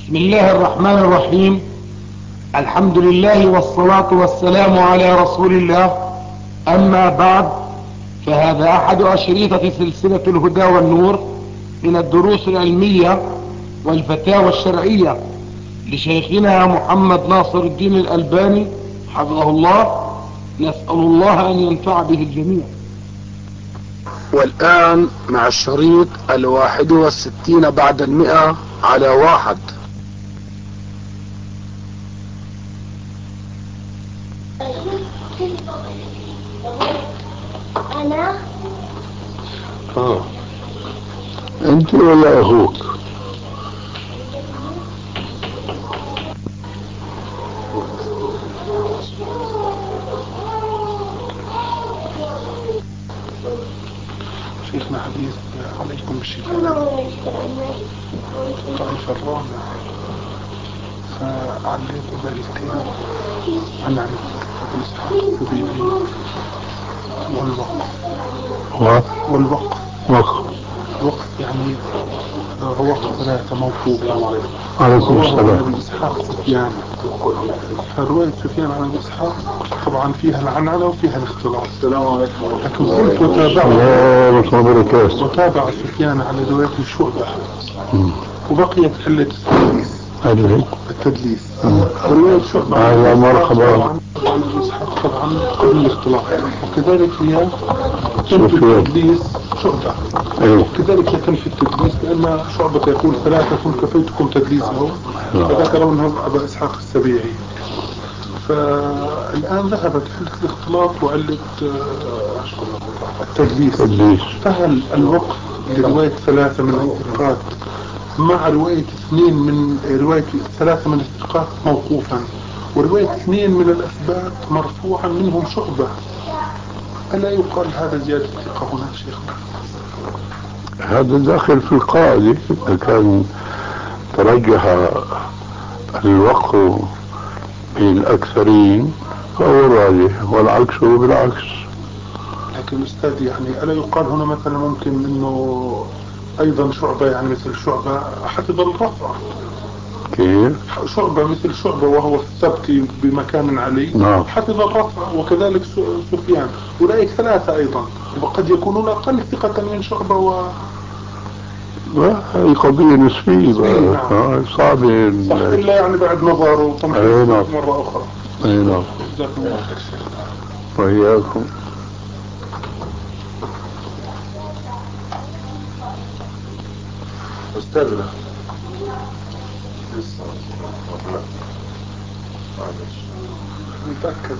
بسم الله الرحمن الرحيم. الحمد لله والصلاة والسلام على رسول الله. أما بعد، فهذا أحد أشريطة سلسلة الهدى والنور من الدروس العلمية والفتاوى الشرعية لشيخنا محمد ناصر الدين الألباني حفظه الله. نسأل الله أن ينفع به الجميع. والآن مع الشريط 61 بعد 100 على 1. أنا أنت ولا أخوك؟ شيخنا حديث عليكم بالشفاء الطائفة الرابعة، فعليت دليلتين عن ابن إسحاق السبيعي والوقف يعني وقف 3 موقوف. عليكم السلام. ابن إسحاق سفيان، فرواية سفيان عن ابن إسحاق طبعا فيها العنعنة وفيها الاختلاط. السلام عليكم. لكن قلت وتابع سفيان على رواية الشعبة، وبقيت علة التدليس. رواية شعبة هذا مرحبا عن ابن إسحاق طبعا قبل الاختلاط، وكذلك هي تنفي التدليس شعبة، وكذلك تنفي التدليس لأن شعبة يقول 3 كفيتكم تدليسه، فذكرونه أبا إسحاق السبيعي. فالآن ذهبت علة الاختلاط وعلة التدليس. فهل الوقف لرواية 3 من الثقات مع رواية 2 من رواية 3 من الثقات موقوفا، ورواية 2 من الأثبات مرفوعا منهم شعبة، ألا يقال هذا زيادة ثقة هنا شيخنا؟ هذا داخل في القاعدة. إذا كان ترجح الوقف بين الأكثرين فهو راجح، والعكس بالعكس. لكن أستاذ يعني ألا يقال هنا مثلا ممكن أنه أيضا شعبة، يعني مثل شعبة حفظ الرفع؟ كيف؟ شعبة مثل شعبة وهو الثبت بمكان علي، نعم، حفظ الرفع، وكذلك سفيان، أولئك 3 أيضا، وقد يكونون أقل ثقة من شعبة هي قضية نسبية صعبة، صح، إلا يعني بعد نظر وتنفيذ مرة أخرى. نعم. جزاكم الله خير شيخ. وإياكم. أستاذنا متأكد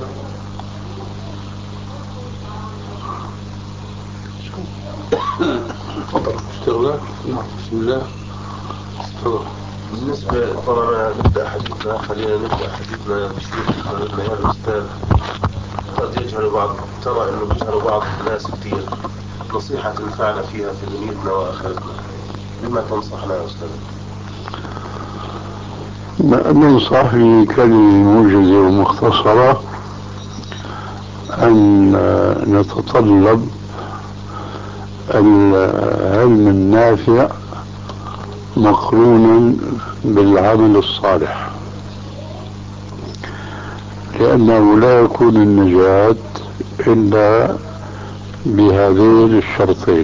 تفضل اشتغل. بسم الله. بالنسبة طبعا نبدأ حديثنا، خلينا نبدأ حديثنا بشيء يا الأستاذ. قد يجهل بعض، ترى إنه يجهل بعض الناس كثير نصيحة تنفعنا فيها في دنيتنا وآخرتنا، بما تنصحنا يا أستاذ؟ ننصح بكلمة موجزة ومختصرة أن نتطلب العلم النافع مقرونا بالعمل الصالح، لأنه لا يكون النجاة إلا بهذين الشرطين: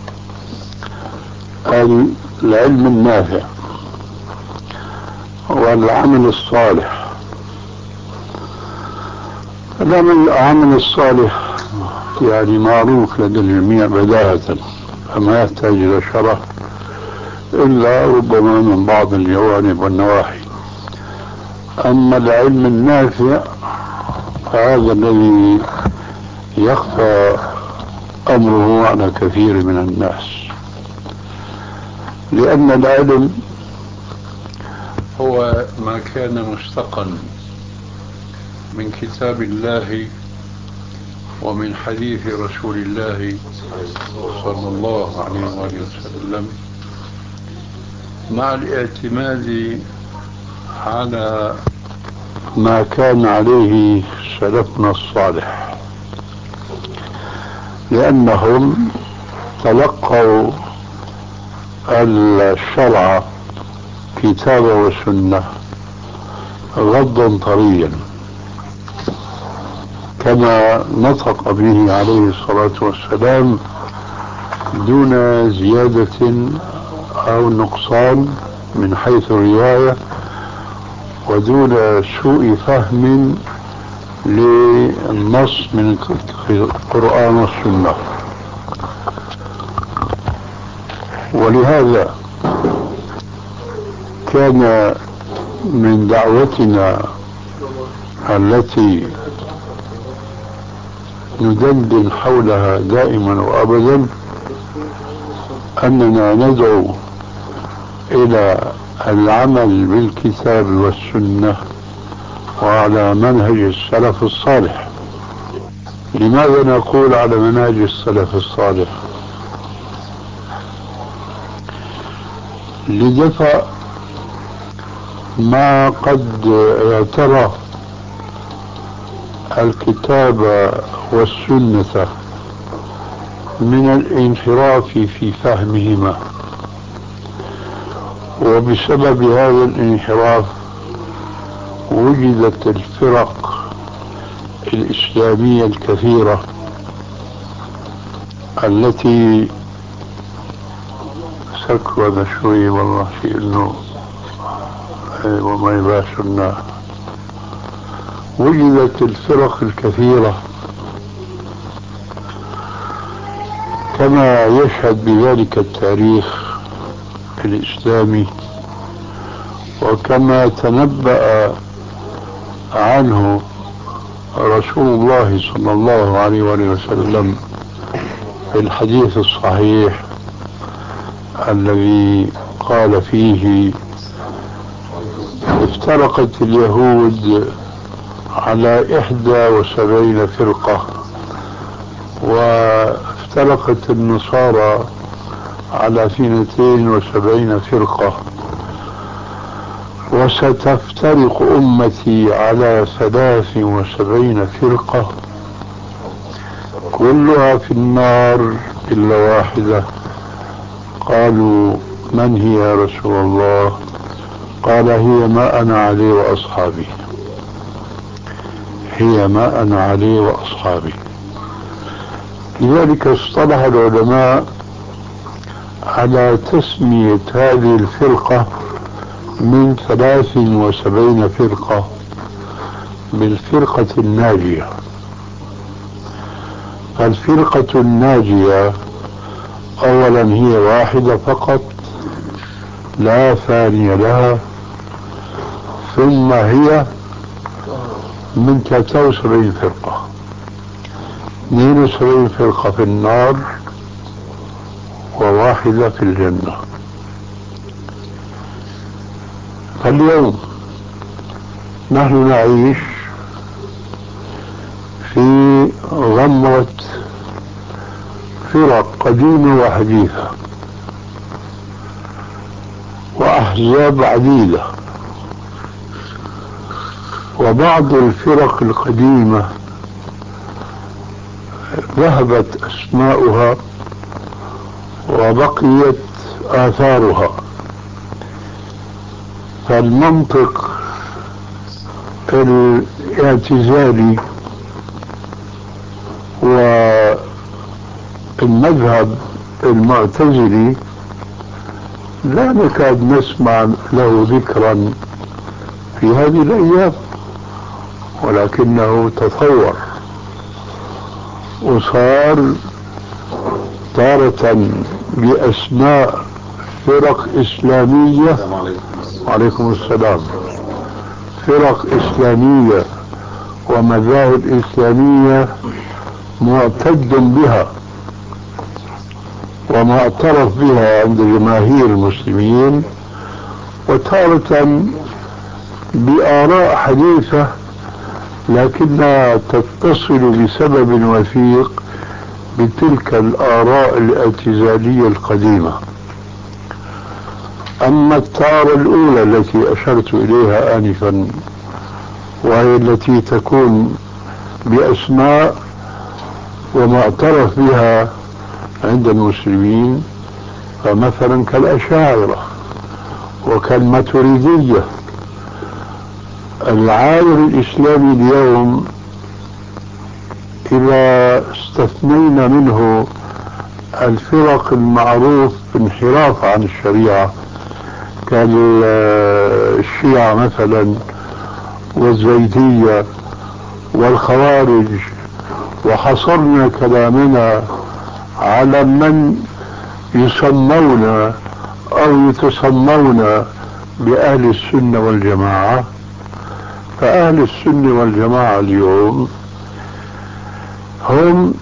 العلم النافع والعمل الصالح. العمل الصالح يعني معروف لدى الجميع بداهة، فما يحتاج إلى شرح إلا ربما من بعض الجوانب والنواحي. أما العلم النافع فهذا الذي يخفى أمره على كثير من الناس، لأن العلم هو ما كان مشتقا من كتاب الله ومن حديث رسول الله صلى الله عليه وسلم، مع الاعتماد على ما كان عليه سلفنا الصالح، لأنهم تلقوا الشرع الكتاب والسنة غضا طريا كما نطق به عليه الصلاة والسلام دون زيادة أو نقصان من حيث الرواية ودون سوء فهم للنص من القرآن والسنة. ولهذا كان من دعوتنا التي ندندن حولها دائما وأبدا أننا ندعو إلى العمل بالكتاب والسنة وعلى منهج السلف الصالح. لماذا نقول على منهج السلف الصالح؟ لدفع ما قد اعترى الكتاب والسنة من الانحراف في فهمهما، وبسبب هذا الانحراف وجدت الفرق الإسلامية الكثيرة التي سكر شوي والله في انه وما يباشرنا. وجدت الفرق الكثيرة كما يشهد بذلك التاريخ الإسلامي وكما تنبأ عنه رسول الله صلى الله عليه وسلم في الحديث الصحيح الذي قال فيه: افترقت اليهود على 71 فرقة، وافترقت النصارى على 72 فرقة، وستفترق أمتي على 73 فرقة كلها في النار إلا واحدة. قالوا: من هي يا رسول الله؟ قال: هي ما أنا عليه وأصحابي، هي ما أنا عليه وأصحابي. لذلك اصطلح العلماء على تسمية هذه الفرقة من 73 فرقة بالفرقة الناجية. فالفرقة الناجية أولا هي واحدة فقط لا ثاني لها، ثم هي من 73 فرقة، 72 فرقة في النار وواحدة في الجنة. فاليوم نحن نعيش في غمرة فرق قديمة وحديثة وأحزاب عديدة، وبعض الفرق القديمة ذهبت أسماؤها وبقيت آثارها. فالمنطق الاعتزالي والمذهب المعتزلي لا نكاد نسمع له ذكرا في هذه الأيام، ولكنه تطور وصار تارة بأسماء فرق إسلامية. وعليكم السلام. فرق إسلامية ومذاهب إسلامية معتد بها ومعترف بها عند جماهير المسلمين، وتارة بآراء حديثة لكنها تتصل بسبب وثيق بتلك الآراء الاعتزالية القديمة. أما التارة الأولى التي أشرت إليها آنفا، وهي التي تكون بأسماء ومعترف بها عند المسلمين، فمثلا كالأشاعرة وكالماتريدية. العالم الإسلامي اليوم إذا استثنينا منه الفرق المعروف بانحراف عن الشريعة كالشيعة مثلا والزيدية والخوارج، وحصرنا كلامنا على من يسمون أو يتسمون بأهل السنة والجماعة، فأهل السنة والجماعة اليوم هم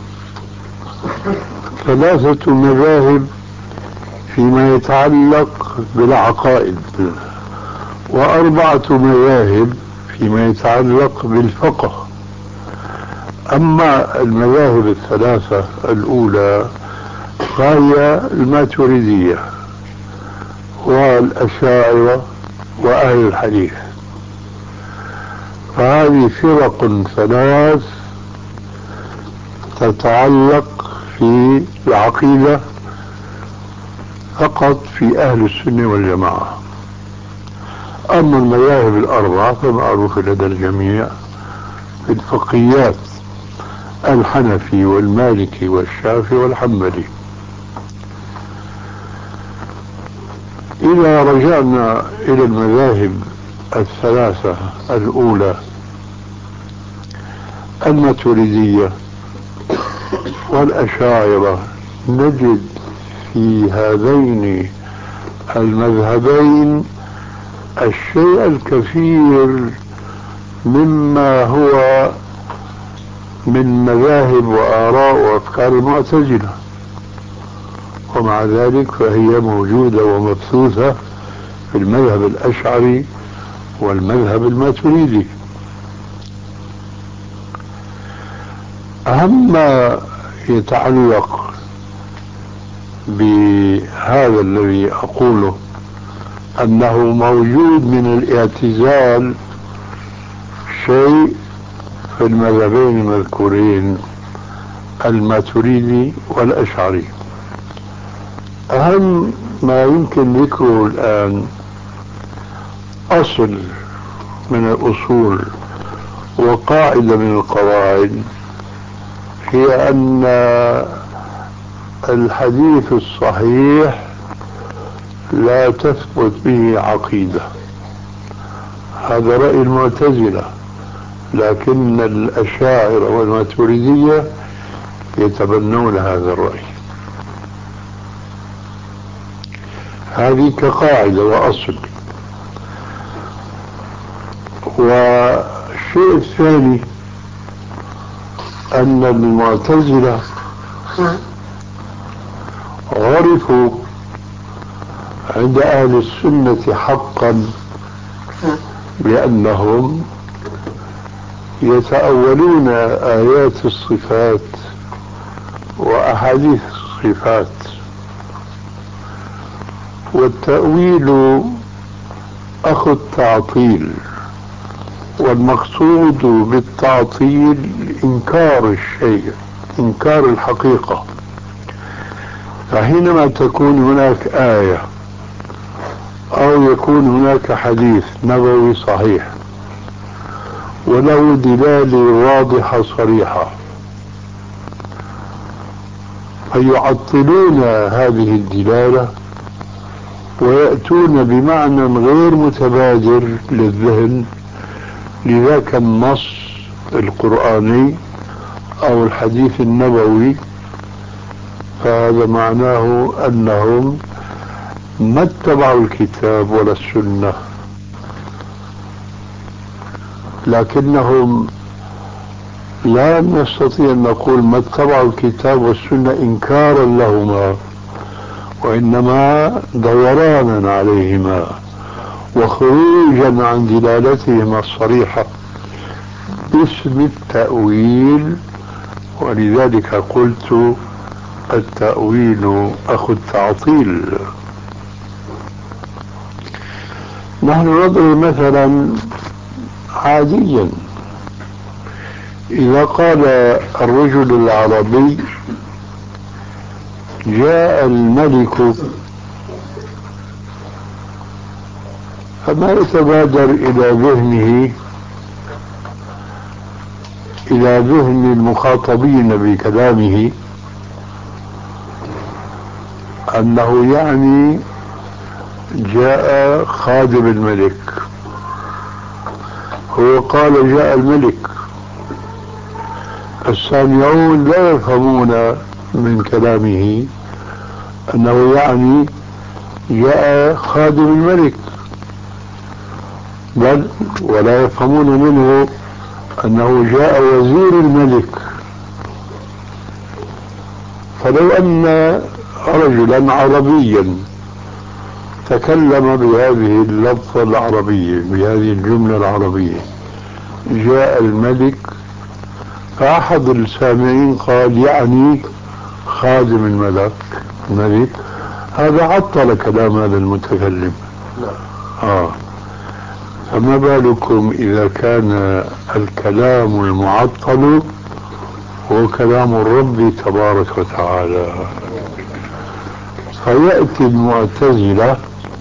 3 مذاهب فيما يتعلق بالعقائد، و4 مذاهب فيما يتعلق بالفقه. أما المذاهب ال3 الأولى فهي الماتريدية والأشاعرة وأهل الحديث، فهذه فرق 3 تتعلق في العقيدة فقط في أهل السنة والجماعة. أما المذاهب ال4 فمعروفة لدى الجميع في الفقهيات: الحنفي والمالكي والشافعي والحنبلي. إذا رجعنا إلى المذاهب ال3 الأولى، الماتريدية والأشاعرة، نجد في هذين المذهبين الشيء الكثير مما هو من مذاهب وآراء وأفكار المعتزلة، ومع ذلك فهي موجودة ومبثوثة في المذهب الأشعري والمذهب الماتريدي. أهم ما يتعلق بهذا الذي أقوله أنه موجود من الاعتزال شيء في المذهبين المذكورين الماتريدي والأشعري. أهم ما يمكن ذكره الآن أصل من الأصول وقاعدة من القواعد، هي أن الحديث الصحيح لا تثبت به عقيدة. هذا رأي المعتزلة، لكن الأشاعرة والماتريدية يتبنون هذا الرأي. هذه كقاعدة وأصل. والشيء الثاني أن المعتزلة عرفوا عند أهل السنة حقا بأنهم يتأولون آيات الصفات وأحاديث الصفات، والتأويل أخو التعطيل، والمقصود بالتعطيل إنكار الشيء، إنكار الحقيقة. فحينما تكون هناك آية أو يكون هناك حديث نبوي صحيح وله دلالة واضحة صريحة، فيعطلون هذه الدلالة ويأتون بمعنى غير متبادر للذهن لذاك النص القرآني أو الحديث النبوي. فهذا معناه أنهم ما اتبعوا الكتاب ولا السنة، لكنهم لا نستطيع أن نقول ما اتبعوا الكتاب والسنة إنكارا لهما، وإنما دورانا عليهما وخروجا عن دلالتهما الصريحة باسم التأويل. ولذلك قلت التأويل أخو التعطيل. نحن نضرب مثلا عاديا، إذا قال الرجل العربي جاء الملك فما يتبادر إلى ذهن المخاطبين بكلامه أنه يعني جاء خادم الملك. هو قال جاء الملك، السامعون لا يفهمون من كلامه أنه يعني جاء خادم الملك، بل ولا يفهمون منه أنه جاء وزير الملك. فلو أن رجلا عربيا تكلم بهذه اللفظة العربية، بهذه الجملة العربية، جاء الملك، فأحد السامعين قال يعني خادم الملك، هذا عطل كلام هذا المتكلم. فما بالكم إذا كان الكلام المعطل هو كلام الرب تبارك وتعالى. فيأتي المعتزلة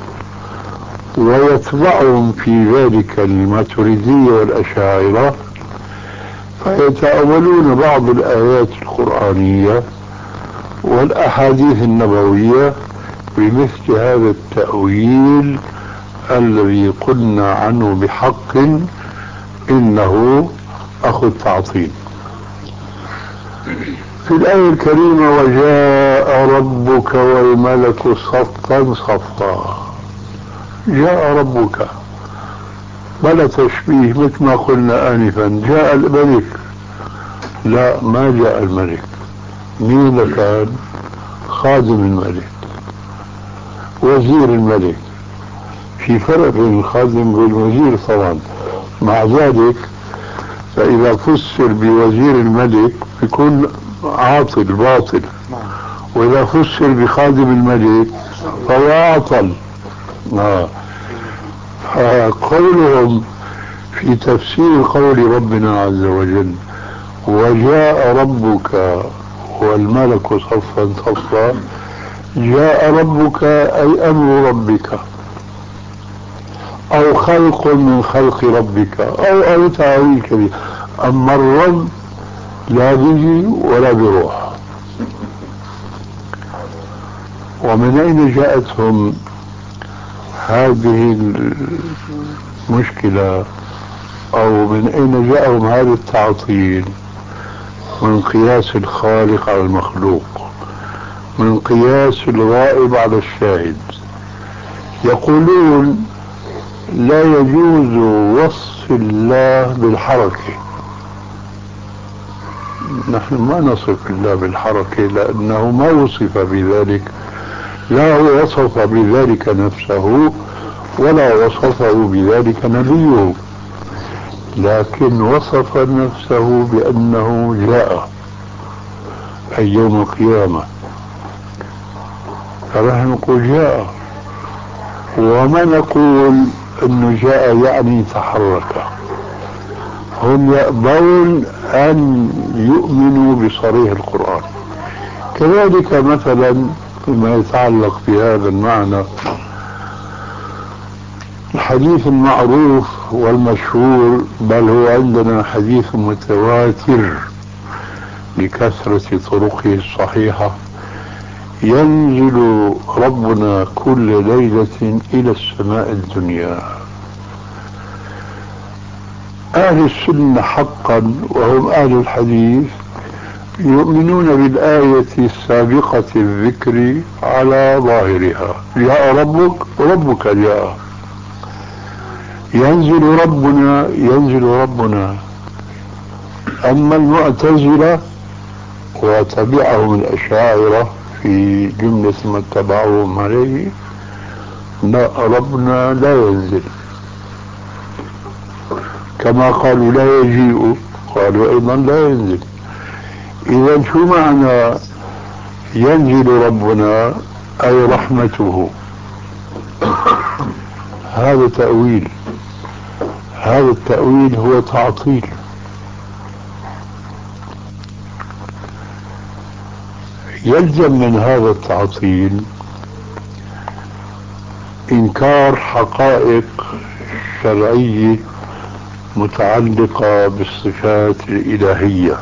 ويتبعهم في ذلك الماتريدية والأشاعرة، فيتأولون بعض الآيات القرآنية والأحاديث النبوية بمثل هذا التأويل الذي قلنا عنه بحق إنه أخو التعطيل. في الآية الكريمة وجاء ربك والملك صفا صفا، جاء ربك بلا تشبيه مثل ما قلنا آنفا، جاء الملك، لا ما جاء الملك. مين اللي كان؟ خادم الملك، وزير الملك. في فرق بين الخادم والوزير طبعا. مع ذلك فإذا فسر بوزير الملك يكون عاطل باطل، وإذا فسر بخادم الملك فهو عاطل. قولهم في تفسير قول ربنا عز وجل وجاء ربك والملك صفا صفا، جاء ربك أي أمر ربك أو خلق من خلق ربك أو تعويل كبير. أما الرب لا بيجي ولا بروح. ومن أين جاءتهم هذه المشكلة، أو من أين جاءهم هذا التعطيل؟ من قياس الخالق على المخلوق، من قياس الغائب على الشاهد. يقولون لا يجوز وصف الله بالحركة. نحن ما نصف الله بالحركة لأنه ما وصف بذلك، لا هو وصف بذلك نفسه ولا وصفه بذلك نبيه، لكن وصف نفسه بأنه جاء أي يوم القيامة، فنحن نقول جاء. وما نقول انه جاء يعني تحرك. هم يأبون ان يؤمنوا بصريح القرآن. كذلك مثلا فيما يتعلق بهذا المعنى الحديث المعروف والمشهور، بل هو عندنا حديث متواتر لكثرة طرقه الصحيحة، ينزل ربنا كل ليلة إلى السماء الدنيا. أهل السنة حقا وهم أهل الحديث يؤمنون بالآية السابقة الذكر على ظاهرها، جاء ربك وربك جاء، ينزل ربنا. أما المعتزلة وتبعهم الأشاعرة في جملة ما اتبعوهم عليه، لا، ربنا لا ينزل، كما قالوا لا يجيء قالوا أيضا لا ينزل. إذا شو معنى ينزل ربنا؟ أي رحمته. هذا تأويل، هذا التأويل هو تعطيل. يلزم من هذا التعطيل إنكار حقائق شرعية متعلقة بالصفات الإلهية.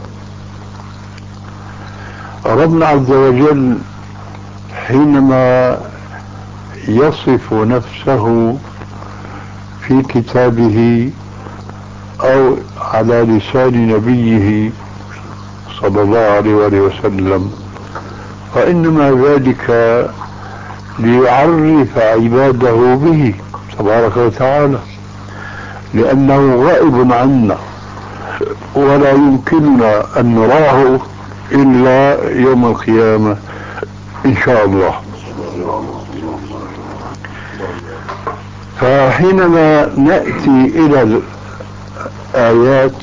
ربنا عز وجل حينما يصف نفسه في كتابه أو على لسان نبيه صلى الله عليه وآله وسلم، فإنما ذلك ليعرف عباده به تبارك وتعالى، لأنه غائب عنا ولا يمكننا أن نراه إلا يوم القيامة إن شاء الله. فحينما نأتي إلى آيات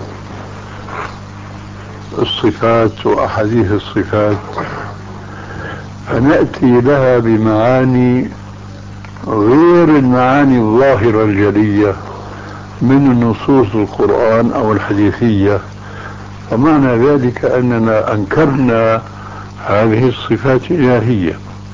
الصفات وأحاديث الصفات فنأتي لها بمعاني غير المعاني الظاهرة الجلية من نصوص القرآن أو الحديثية، ومعنى ذلك أننا أنكرنا هذه الصفات الإلهية.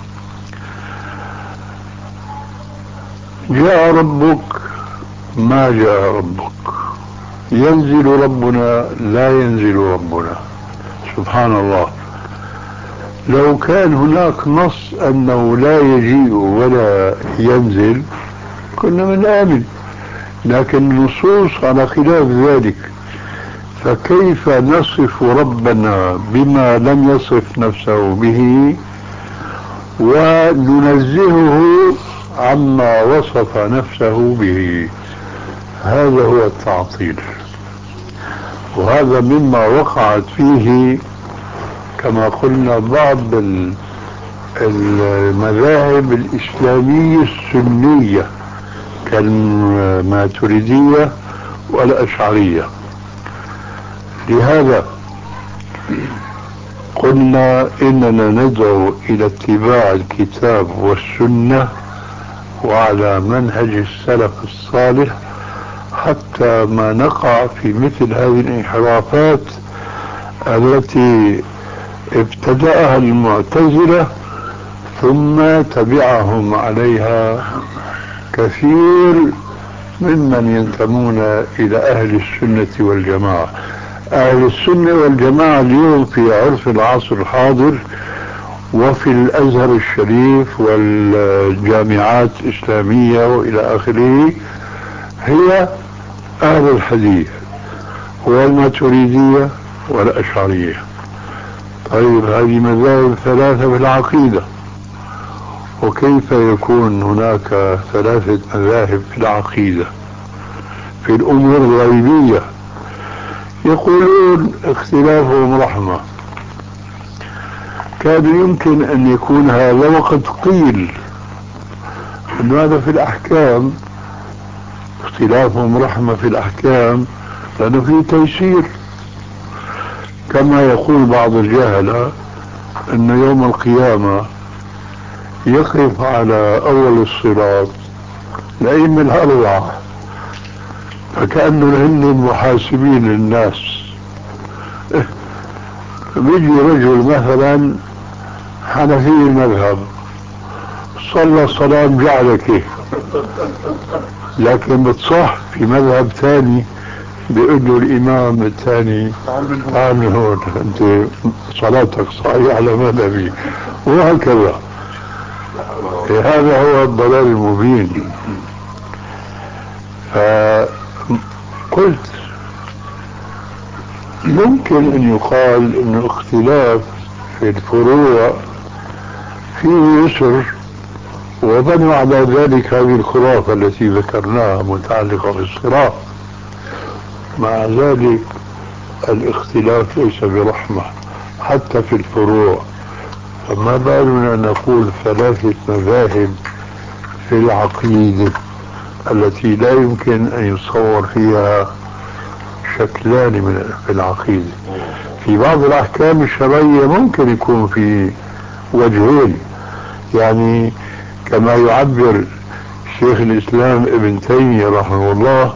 جاء ربك ما جاء ربك، ينزل ربنا لا ينزل ربنا، سبحان الله. لو كان هناك نص أنه لا يجيء ولا ينزل كنا من آمن، لكن النصوص على خلاف ذلك، فكيف نصف ربنا بما لم يصف نفسه به وننزهه عما وصف نفسه به؟ هذا هو التعطيل، وهذا مما وقعت فيه كما قلنا بعض المذاهب الإسلامية السنية كالماتريدية والأشعرية. لهذا قلنا إننا ندعو إلى اتباع الكتاب والسنة وعلى منهج السلف الصالح حتى ما نقع في مثل هذه الانحرافات التي ابتدأها المعتزلة ثم تبعهم عليها كثير ممن ينتمون إلى أهل السنة والجماعة. أهل السنة والجماعة اليوم في عرف العصر الحاضر وفي الأزهر الشريف والجامعات الإسلامية وإلى آخره هي أهل الحديث والماتريدية والأشعرية. طيب هذه مذاهب ثلاثة في العقيدة، وكيف يكون هناك ثلاثة مذاهب في العقيدة في الأمور الغيبية؟ يقولون اختلافهم رحمة. كان يمكن أن يكون هذا وقد قيل أن هذا في الأحكام، اختلافهم رحمة في الأحكام لأنه فيه تيسير، كما يقول بعض الجهلة أن يوم القيامة يقف على أول الصراط الأئمة الأربعة فكأنه هن محاسبين الناس. بيجي رجل مثلا حنفي المذهب صلى صلاة جعلك، لكن بتصح في مذهب ثاني بيقول له الإمام الثاني تعال من هون أنت صلاتك صحيحة على مذهبي، وهكذا. هذا هو الضلال المبين. فقلت ممكن أن يقال أن الاختلاف في الفروع فيه يسر، وبنوا على ذلك هذه الخرافة التي ذكرناها متعلقة بالصراط. مع ذلك الاختلاف ليس برحمة حتى في الفروع، فما بالنا نقول ثلاثة مذاهب في العقيدة التي لا يمكن أن يتصور فيها شكلان في العقيدة. في بعض الأحكام الشرعية ممكن يكون في وجهين، يعني كما يعبر شيخ الإسلام ابن تيمية رحمه الله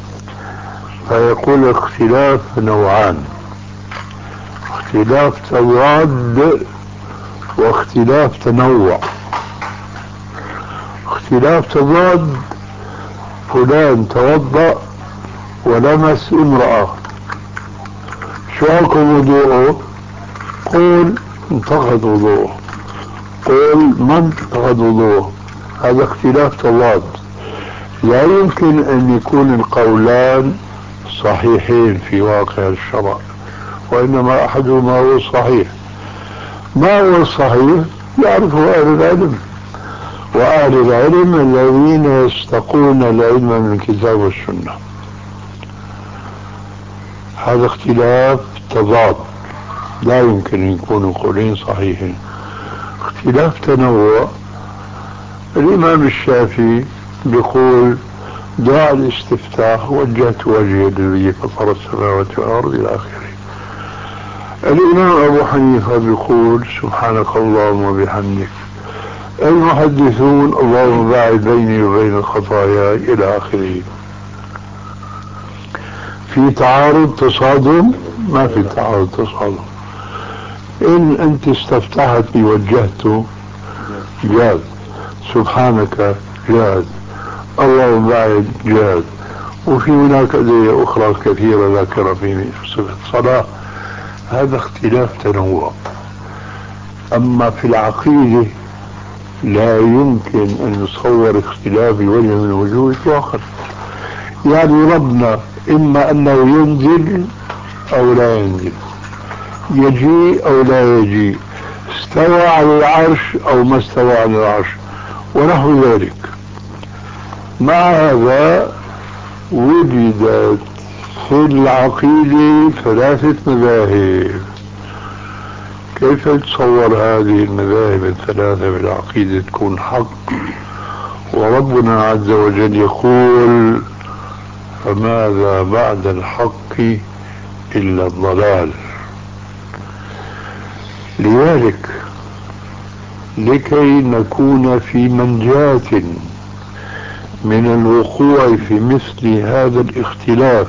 فيقول اختلاف نوعان: اختلاف تضاد واختلاف تنوع. اختلاف تضاد. فلان توضأ ولمس امرأة، شو حكم وضوءه؟ قول انتقد وضوءه، قول ما انتقد وضوءه. هذا اختلاف تضاد، لا يمكن ان يكون القولان صحيحين في واقع الشرع، وانما احدهما هو الصحيح. ما هو الصحيح؟ يعرفه اهل العلم، واهل العلم الذين يستقون العلم من الكتاب والسنة. هذا اختلاف تضاد، لا يمكن ان يكونوا قولين صحيحين. اختلاف تنوع. الامام الشافعي بيقول دعاء الاستفتاح وجهت وجهي للذي فطر السماوات والارض الى اخره. الامام ابو حنيفه بيقول سبحانك اللهم وبحمدك. المحدثون اللهم باعد بيني وبين الخطايا الى اخره. في تعارض تصادم؟ ما في تعارض تصادم. ان انت استفتحت بوجهته جاز، سبحانك جاز، اللهم باعد جاز، وفي هناك أدعية أخرى كثيرة ذكر في صفة الصلاة. هذا اختلاف تنوع. أما في العقيدة لا يمكن أن نصور اختلاف بوجه من الوجوه إطلاقا. يعني ربنا إما أنه ينزل أو لا ينزل، يجيء أو لا يجيء، استوى على العرش أو ما استوى على العرش ونحو ذلك. مع هذا وجدت في العقيدة 3 مذاهب. كيف تصور هذه المذاهب ال3 بالعقيدة تكون حق، وربنا عز وجل يقول فماذا بعد الحق إلا الضلال. لذلك لكي نكون في منجاة من الوقوع في مثل هذا الاختلاف،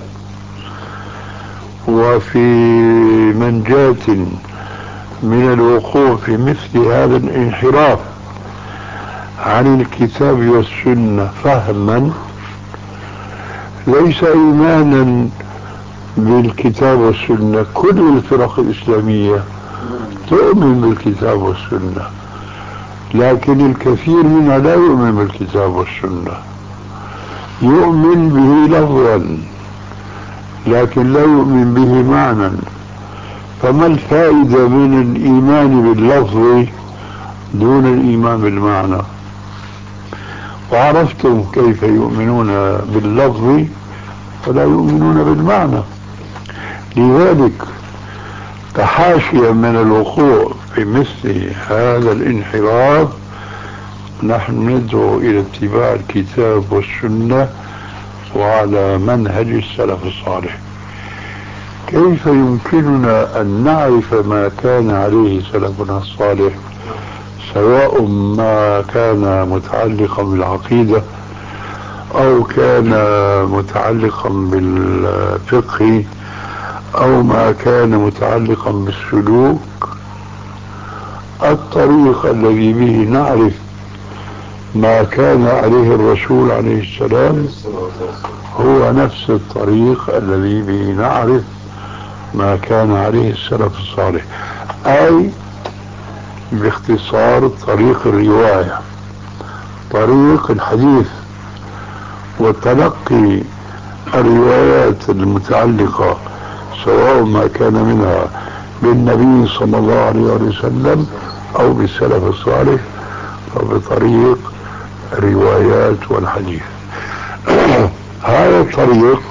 وفي منجاة من الوقوع في مثل هذا الانحراف عن الكتاب والسنة فهما، ليس إيمانا بالكتاب والسنة. كل الفرق الإسلامية تؤمن بالكتاب والسنة، لكن الكثير منها لا يؤمن بالكتاب والسنة، يؤمن به لفظا لكن لا يؤمن به معنى. فما الفائدة من الإيمان باللفظ دون الإيمان بالمعنى؟ وعرفتم كيف يؤمنون باللفظ ولا يؤمنون بالمعنى. لذلك كحاشية من الوقوع في مثل هذا الانحراف نحن ندعو إلى اتباع الكتاب والسنة وعلى منهج السلف الصالح. كيف يمكننا أن نعرف ما كان عليه سلفنا الصالح، سواء ما كان متعلقا بالعقيدة أو كان متعلقا بالفقه أو ما كان متعلقا بالسلوك؟ الطريق الذي به نعرف ما كان عليه الرسول عليه السلام هو نفس الطريق الذي به نعرف ما كان عليه السلف الصالح، أي باختصار طريق الرواية، طريق الحديث وتلقي الروايات المتعلقة سواء ما كان منها بالنبي صلى الله عليه وسلم أو بالسلف الصالح فبطريق الروايات والحديث. هذا الطريق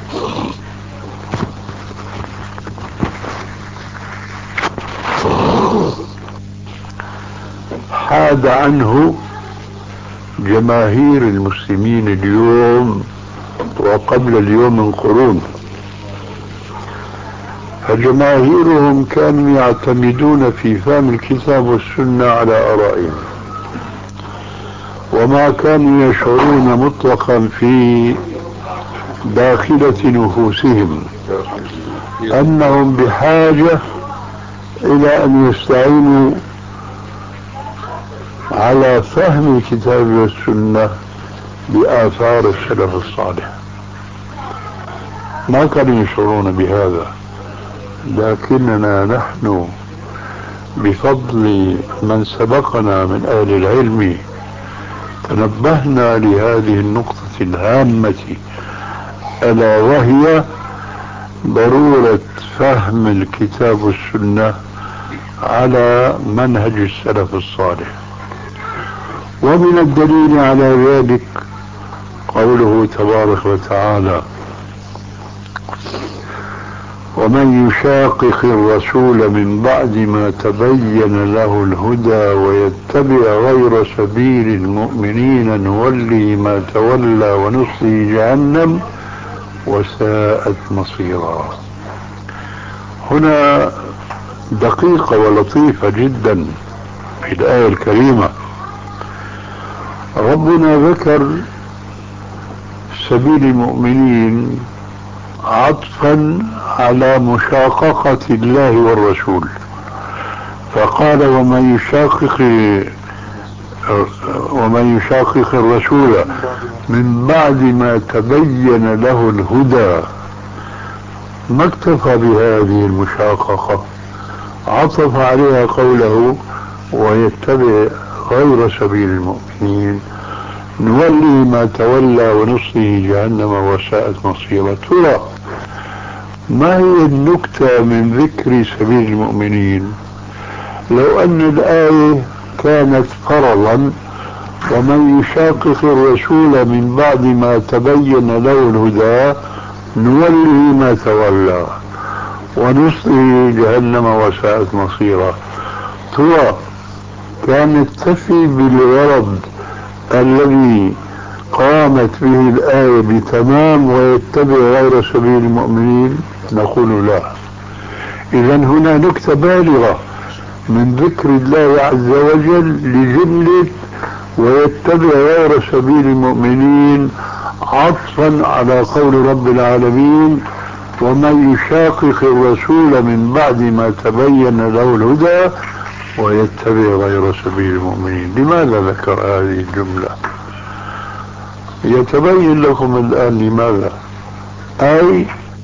حاد عنه جماهير المسلمين اليوم وقبل اليوم من قرون. فجماهيرهم كانوا يعتمدون في فهم الكتاب والسنة على آرائهم، وما كانوا يشعرون مطلقا في داخلة نفوسهم أنهم بحاجة إلى أن يستعينوا على فهم الكتاب والسنة بآثار السلف الصالح. ما كانوا يشعرون بهذا، لكننا نحن بفضل من سبقنا من أهل العلم تنبهنا لهذه النقطة الهامة، ألا وهي ضرورة فهم الكتاب والسنة على منهج السلف الصالح. ومن الدليل على ذلك قوله تبارك وتعالى: ومن يشاقق الرسول من بعد ما تبين له الهدى ويتبع غير سبيل المؤمنين نولي ما تولى ونصلي جهنم وساءت مصيرا. هنا دقيقة ولطيفة جدا في الآية الكريمة. ربنا ذكر سبيل المؤمنين عطفا على مشاققة الله والرسول، فقال: ومن يشاقق الرسول من بعد ما تبين له الهدى. ما اكتفى بهذه المشاققة، عطف عليها قوله: ويتبع غير سبيل المؤمنين نولي ما تولى ونصله جهنم وساءت مصيرا. ترى ما هي النكتة من ذكر سبيل المؤمنين؟ لو أن الآية كانت فرضا: ومن يشاقق الرسول من بعد ما تبين له الهدى نوله ما تولى ونصله جهنم وساءت مصيرا، ترى كانت تفي بالغرض الذي قامت به الآية بتمام ويتبع غير سبيل المؤمنين؟ نقول لا. إذا هنا نكتة بالغة من ذكر الله عز وجل لجملة ويتبع غير سبيل المؤمنين، عطفا على قول رب العالمين: ومن يشاقق الرسول من بعد ما تبين له الهدى ويتبع غير سبيل المؤمنين. لماذا ذكر هذه الجملة؟ يتبين لكم الآن لماذا. أي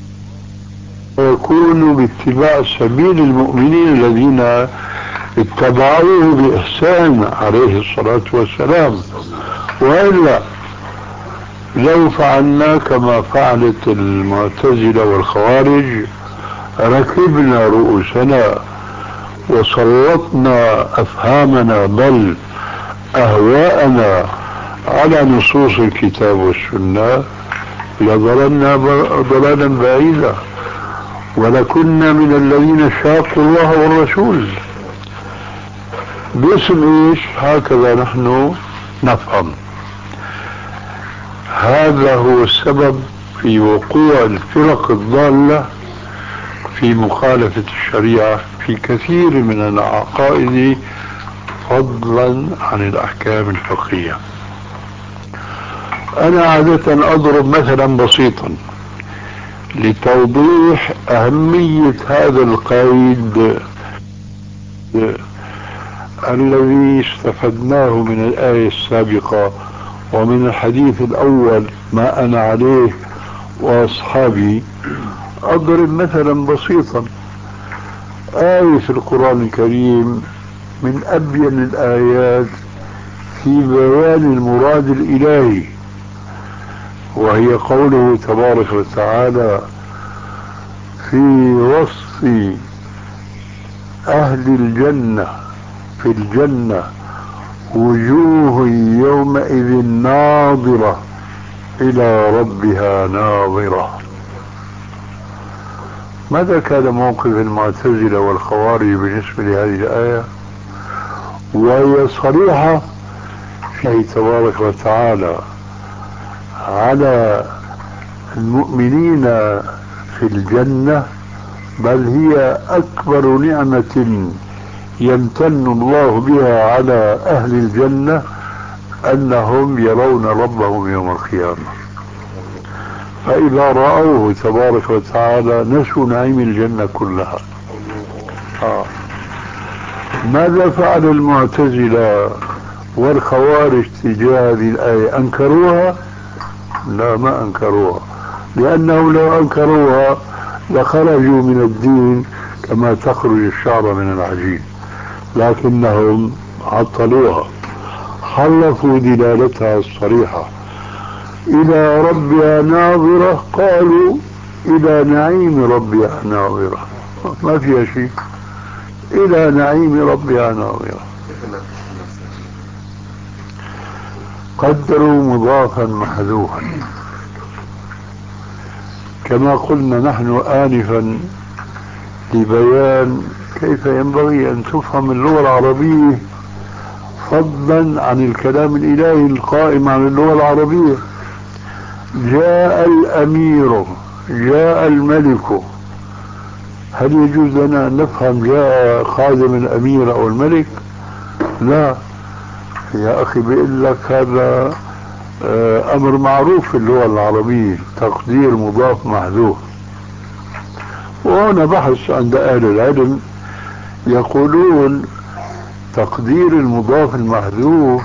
يكون باتباع سبيل المؤمنين الذين اتبعوه بإحسان عليه الصلاة والسلام. وإلا لو فعلنا كما فعلت المعتزلة والخوارج، ركبنا رؤوسنا وسلطنا أفهامنا بل أهواءنا على نصوص الكتاب والسنة، لضللنا ضلالا بعيدا ولكنا من الذين شاقوا الله والرسول. باسم ايش؟ هكذا نحن نفهم. هذا هو السبب في وقوع الفرق الضالة في مخالفة الشريعة في كثير من العقائد فضلا عن الأحكام الفقهية. أنا عادة أضرب مثلا بسيطا لتوضيح أهمية هذا القيد الذي استفدناه من الآية السابقة ومن الحديث الأول ما أنا عليه وأصحابي. أضرب مثلا بسيطا آية في القرآن الكريم من أبين الآيات في بيان المراد الإلهي، وهي قوله تبارك وتعالى في وصف أهل الجنة في الجنة: وجوه يومئذ ناظرة إلى ربها ناظرة. ماذا كان موقف المعتزلة والخوارج بالنسبة لهذه الآية؟ وهي صريحة فيه تبارك وتعالى على المؤمنين في الجنة، بل هي أكبر نعمة يمتن الله بها على أهل الجنة أنهم يرون ربهم يوم القيامة. فإذا رأوه تبارك وتعالى نسوا نعيم الجنة كلها. ماذا فعل المعتزلة والخوارج تجاه هذه الآية أنكروها؟ لا، ما أنكروها، لأنهم لو أنكروها لخرجوا من الدين كما تخرج الشعر من العجين، لكنهم عطلوها، حرفوا دلالتها الصريحة. إلى ربها ناظرة، قالوا إلى نعيم ربها ناظرة، ما فيها شيء، إلى نعيم ربها ناظرة. قدروا مضافا محذوفا، كما قلنا نحن آنفا لبيان كيف ينبغي أن تفهم اللغة العربية فضلا عن الكلام الإلهي القائم عن اللغة العربية. جاء الأمير، جاء الملك، هل يجوز لنا أن نفهم جاء خادم الأمير أو الملك؟ لا يا أخي، بيقول لك هذا أمر معروف في اللغة العربية، تقدير مضاف محذوف. وهنا بحث عند أهل العلم يقولون تقدير المضاف المحذوف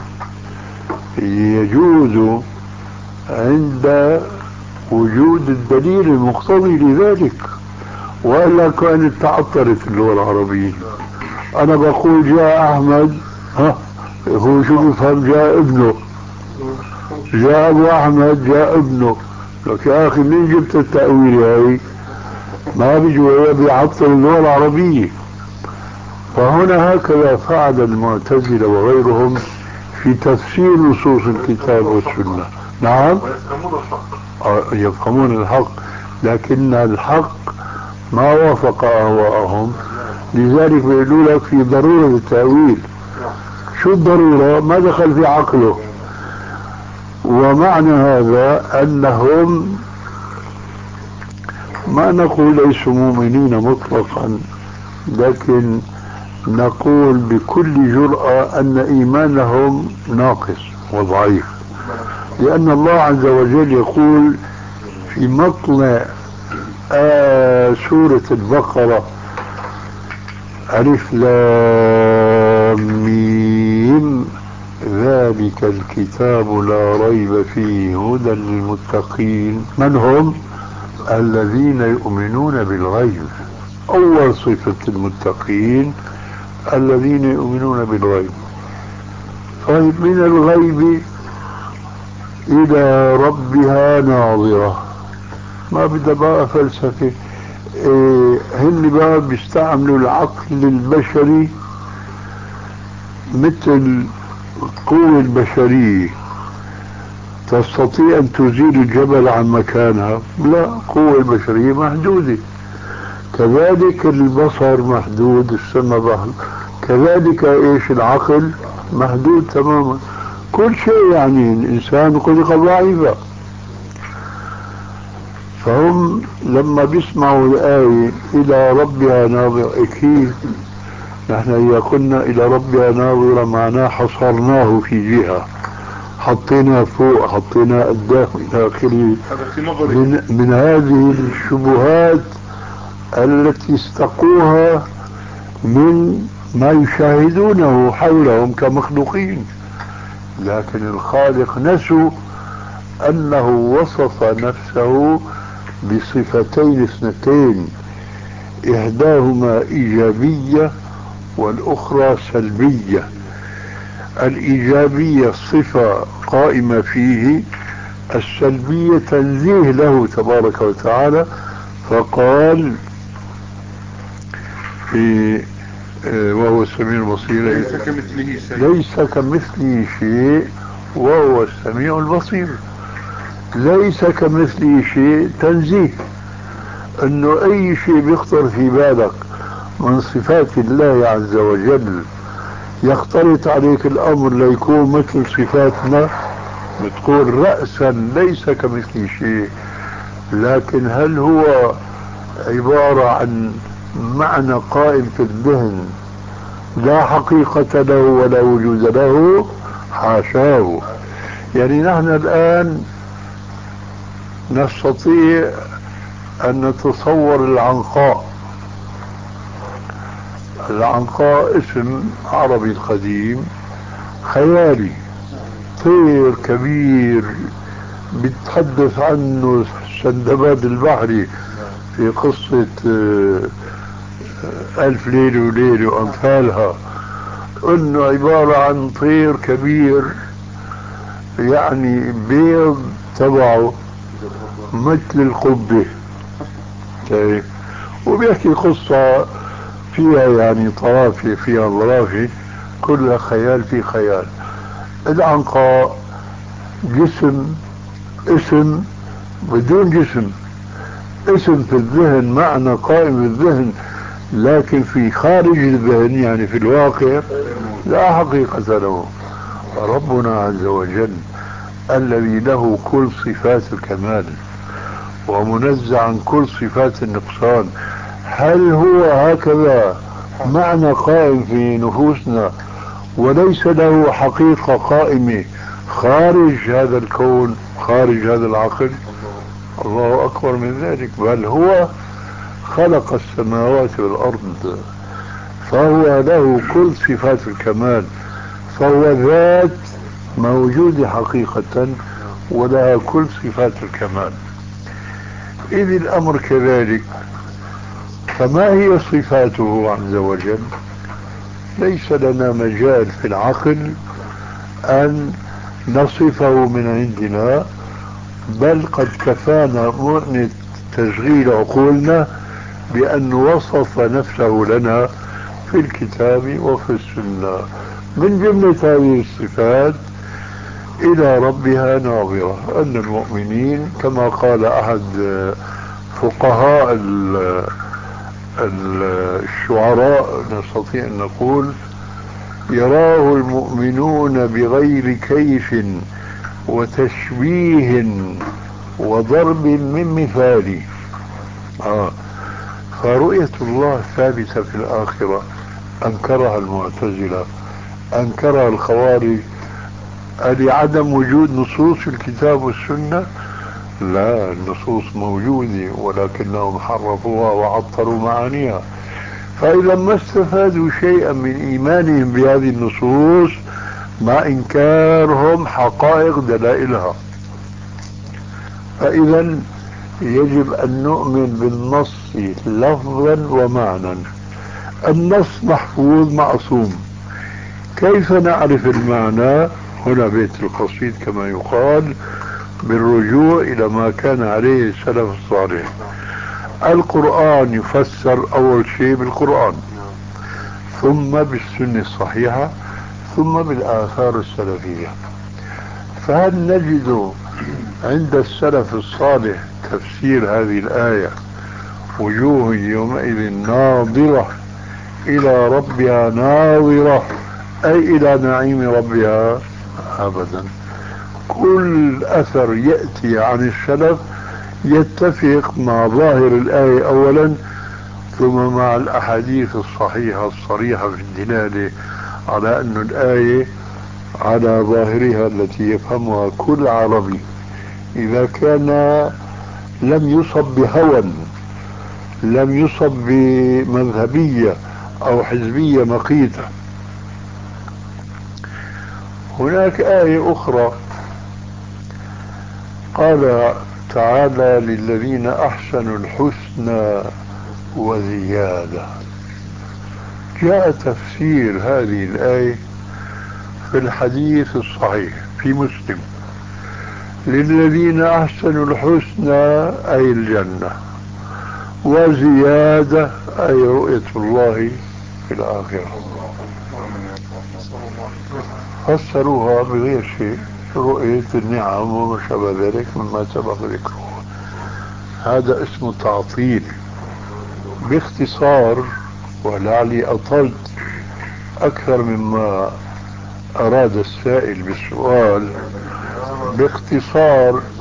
يجوز عند وجود الدليل المقتضي لذلك، وإلا كانت تعطلت اللغة العربية. أنا بقول جاء أحمد، هو شو بفهم جاء ابنه، جاء أبو أحمد جاء ابنه، لك يا أخي منين جبت التأويل هاي؟ ما بيجوا بيعطل اللغة العربية. فهنا هكذا فعل المعتزلة وغيرهم في تفسير نصوص الكتاب والسنة. نعم، يفهمون الحق، لكن الحق ما وافق أهواءهم، لذلك بيقولوا لك في ضرورة التأويل. شو الضرورة؟ ما دخل في عقله. ومعنى هذا أنهم ما نقول ليسوا مؤمنين مطلقا، لكن نقول بكل جرأة أن إيمانهم ناقص وضعيف، لأن الله عز وجل يقول في مطلع سورة البقرة: ألف لام ميم ذلك الكتاب لا ريب فيه هدى للمتقين. من هم؟ الذين يؤمنون بالغيب. أول صفة المتقين الذين يؤمنون بالغيب. طيب، من الغيب إلى ربها ناظرة، ما بدها بقى فلسفة. هن بقى بيستعملوا العقل البشري مثل القوة البشرية. تستطيع أن تزيل الجبل عن مكانها؟ لا، القوة البشرية محدودة. كذلك البصر محدود، السمع محدود، كذلك ايش العقل محدود تماما. كل شيء يعني الإنسان خلق ضعيفا. فهم لما بيسمعوا الآية إلى ربها ناظرة، أكيد نحن إذا قلنا إلى ربها ناظرة معناه حصرناه في جهة، حطينا فوق، حطينا قدام إلى آخره. من هذه الشبهات التي استقوها من ما يشاهدونه حولهم كمخلوقين. لكن الخالق نسوا أنه وصف نفسه بصفتين اثنتين، إحداهما إيجابية والأخرى سلبية. الإيجابية صفة قائمة فيه، السلبية تنزيه له تبارك وتعالى، فقال في وهو السميع البصير ليس كمثله شيء وهو السميع البصير. ليس كمثله شيء تنزيه، انه اي شيء بيخطر في بالك من صفات الله عز وجل يختلط عليك الامر ليكون مثل صفاتنا، بتقول رأسا ليس كمثله شيء. لكن هل هو عبارة عن معنى قائم في الذهن لا حقيقة له ولا وجود له؟ حاشاه. يعني نحن الآن نستطيع أن نتصور العنقاء. العنقاء اسم عربي قديم خيالي، طير كبير بيتحدث عنه سندباد البحري في قصة ألف ليلة وليلة وأمثالها، انه عبارة عن طير كبير يعني بيض تبعه مثل القبة، وبيحكي قصة فيها يعني طرافة فيها ظرافة، كلها خيال في خيال. العنقاء جسم، اسم بدون جسم، اسم في الذهن، معنى قائم الذهن، لكن في خارج الذهن يعني في الواقع لا حقيقة له. ربنا عز وجل الذي له كل صفات الكمال ومنزع عن كل صفات النقصان، هل هو هكذا معنى قائم في نفوسنا وليس له حقيقة قائمة خارج هذا الكون، خارج هذا العقل؟ الله أكبر من ذلك، بل هو خلق السماوات والأرض، فهو له كل صفات الكمال، فهو ذات موجودة حقيقة ولها كل صفات الكمال. إذ الأمر كذلك، فما هي صفاته عز وجل؟ ليس لنا مجال في العقل أن نصفه من عندنا، بل قد كفانا مؤنة تشغيل عقولنا بأن وصف نفسه لنا في الكتاب وفي السنة. من جملة هذه الصفات إلى ربها ناظرة، أن المؤمنين كما قال أحد فقهاء الشعراء نستطيع أن نقول: يراه المؤمنون بغير كيف وتشبيه وضرب من مثال. فرؤية الله ثابتة في الآخرة، أنكرها المعتزلة، أنكرها الخوارج. لعدم وجود نصوص في الكتاب والسنة؟ لا، النصوص موجودة ولكنهم حرفوها وعطلوا معانيها، فإذا ما استفادوا شيئا من إيمانهم بهذه النصوص مع إنكارهم حقائق دلائلها. فإذا يجب أن نؤمن بالنص لفظا ومعنى. النص محفوظ معصوم، كيف نعرف المعنى؟ هنا بيت القصيد كما يقال، بالرجوع إلى ما كان عليه السلف الصالح. القرآن يفسر أول شيء بالقرآن، ثم بالسنة الصحيحة، ثم بالآثار السلفية. فهل نجد عند السلف الصالح تفسير هذه الآية: وجوه يومئذ ناظرة إلى ربها ناظرة، أي إلى نعيم ربها؟ أبدا. كل أثر يأتي عن السلف يتفق مع ظاهر الآية أولا، ثم مع الأحاديث الصحيحة الصريحة في الدلالة على أن الآية على ظاهرها التي يفهمها كل عربي، إذا كان لم يصب بهوى، لم يصب بمذهبية أو حزبية مقيتة. هناك آية أخرى قال تعالى: للذين أحسنوا الحسنى وزيادة. جاء تفسير هذه الآية في الحديث الصحيح في مسلم: للذين أحسنوا الحسنى أي الجنة، وزيادة أي رؤية الله في الآخرة. فسروها بغير شيء، رؤية النعم وما شابه ذلك مما سبق ذكره. هذا اسمه تعطيل. باختصار، ولعلي أطلت أكثر مما أراد السائل بالسؤال، باختصار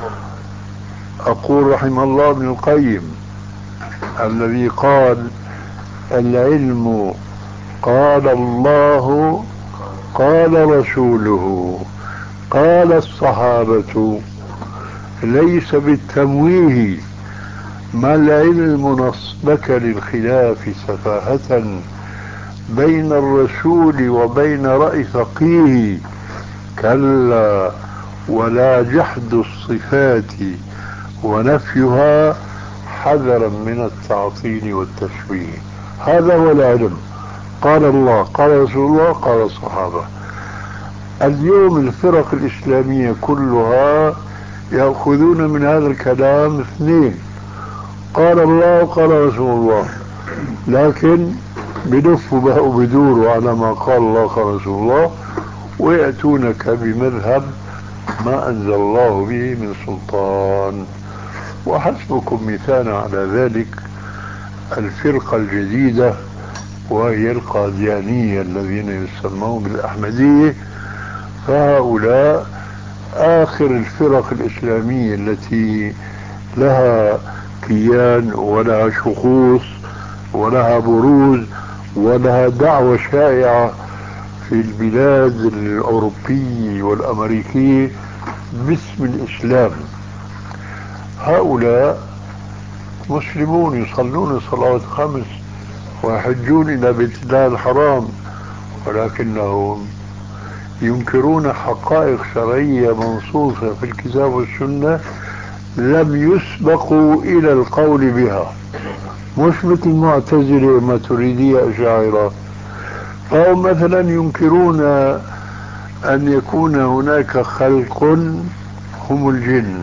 أقول رحم الله ابن القيم الذي قال: العلم قال الله قال رسوله قال الصحابة، ليس بالتمويه، ما العلم نصبك للخلاف سفاهة، بين الرسول وبين رأي فقيه، كلا، ولا جحد الصفات ونفيها حذرا من التعطيل والتشبيه. هذا هو العلم. قال الله، قال رسول الله، قال الصحابة. اليوم الفرق الإسلامية كلها يأخذون من هذا الكلام اثنين: قال الله وقال رسول الله، لكن بلفوا بقى وبدوروا على ما قال الله قال رسول الله، ويأتونك بمذهب ما أنزل الله به من سلطان. وحسبكم مثالا على ذلك الفرقة الجديدة، وهي القاديانية الذين يسمون بالأحمدية. فهؤلاء آخر الفرق الإسلامية التي لها كيان ولها شخوص ولها بروز ولها دعوة شائعة في البلاد الأوروبية والأمريكية باسم الإسلام. هؤلاء مسلمون يصلون الصلوات الخمس ويحجون إلى بيت الله الحرام، ولكنهم ينكرون حقائق شرعية منصوصة في الكتاب والسنة لم يسبقوا إلى القول بها، مش مثل المعتزلة ماتريدية أشاعرة. فهم مثلا ينكرون أن يكون هناك خلق هم الجن،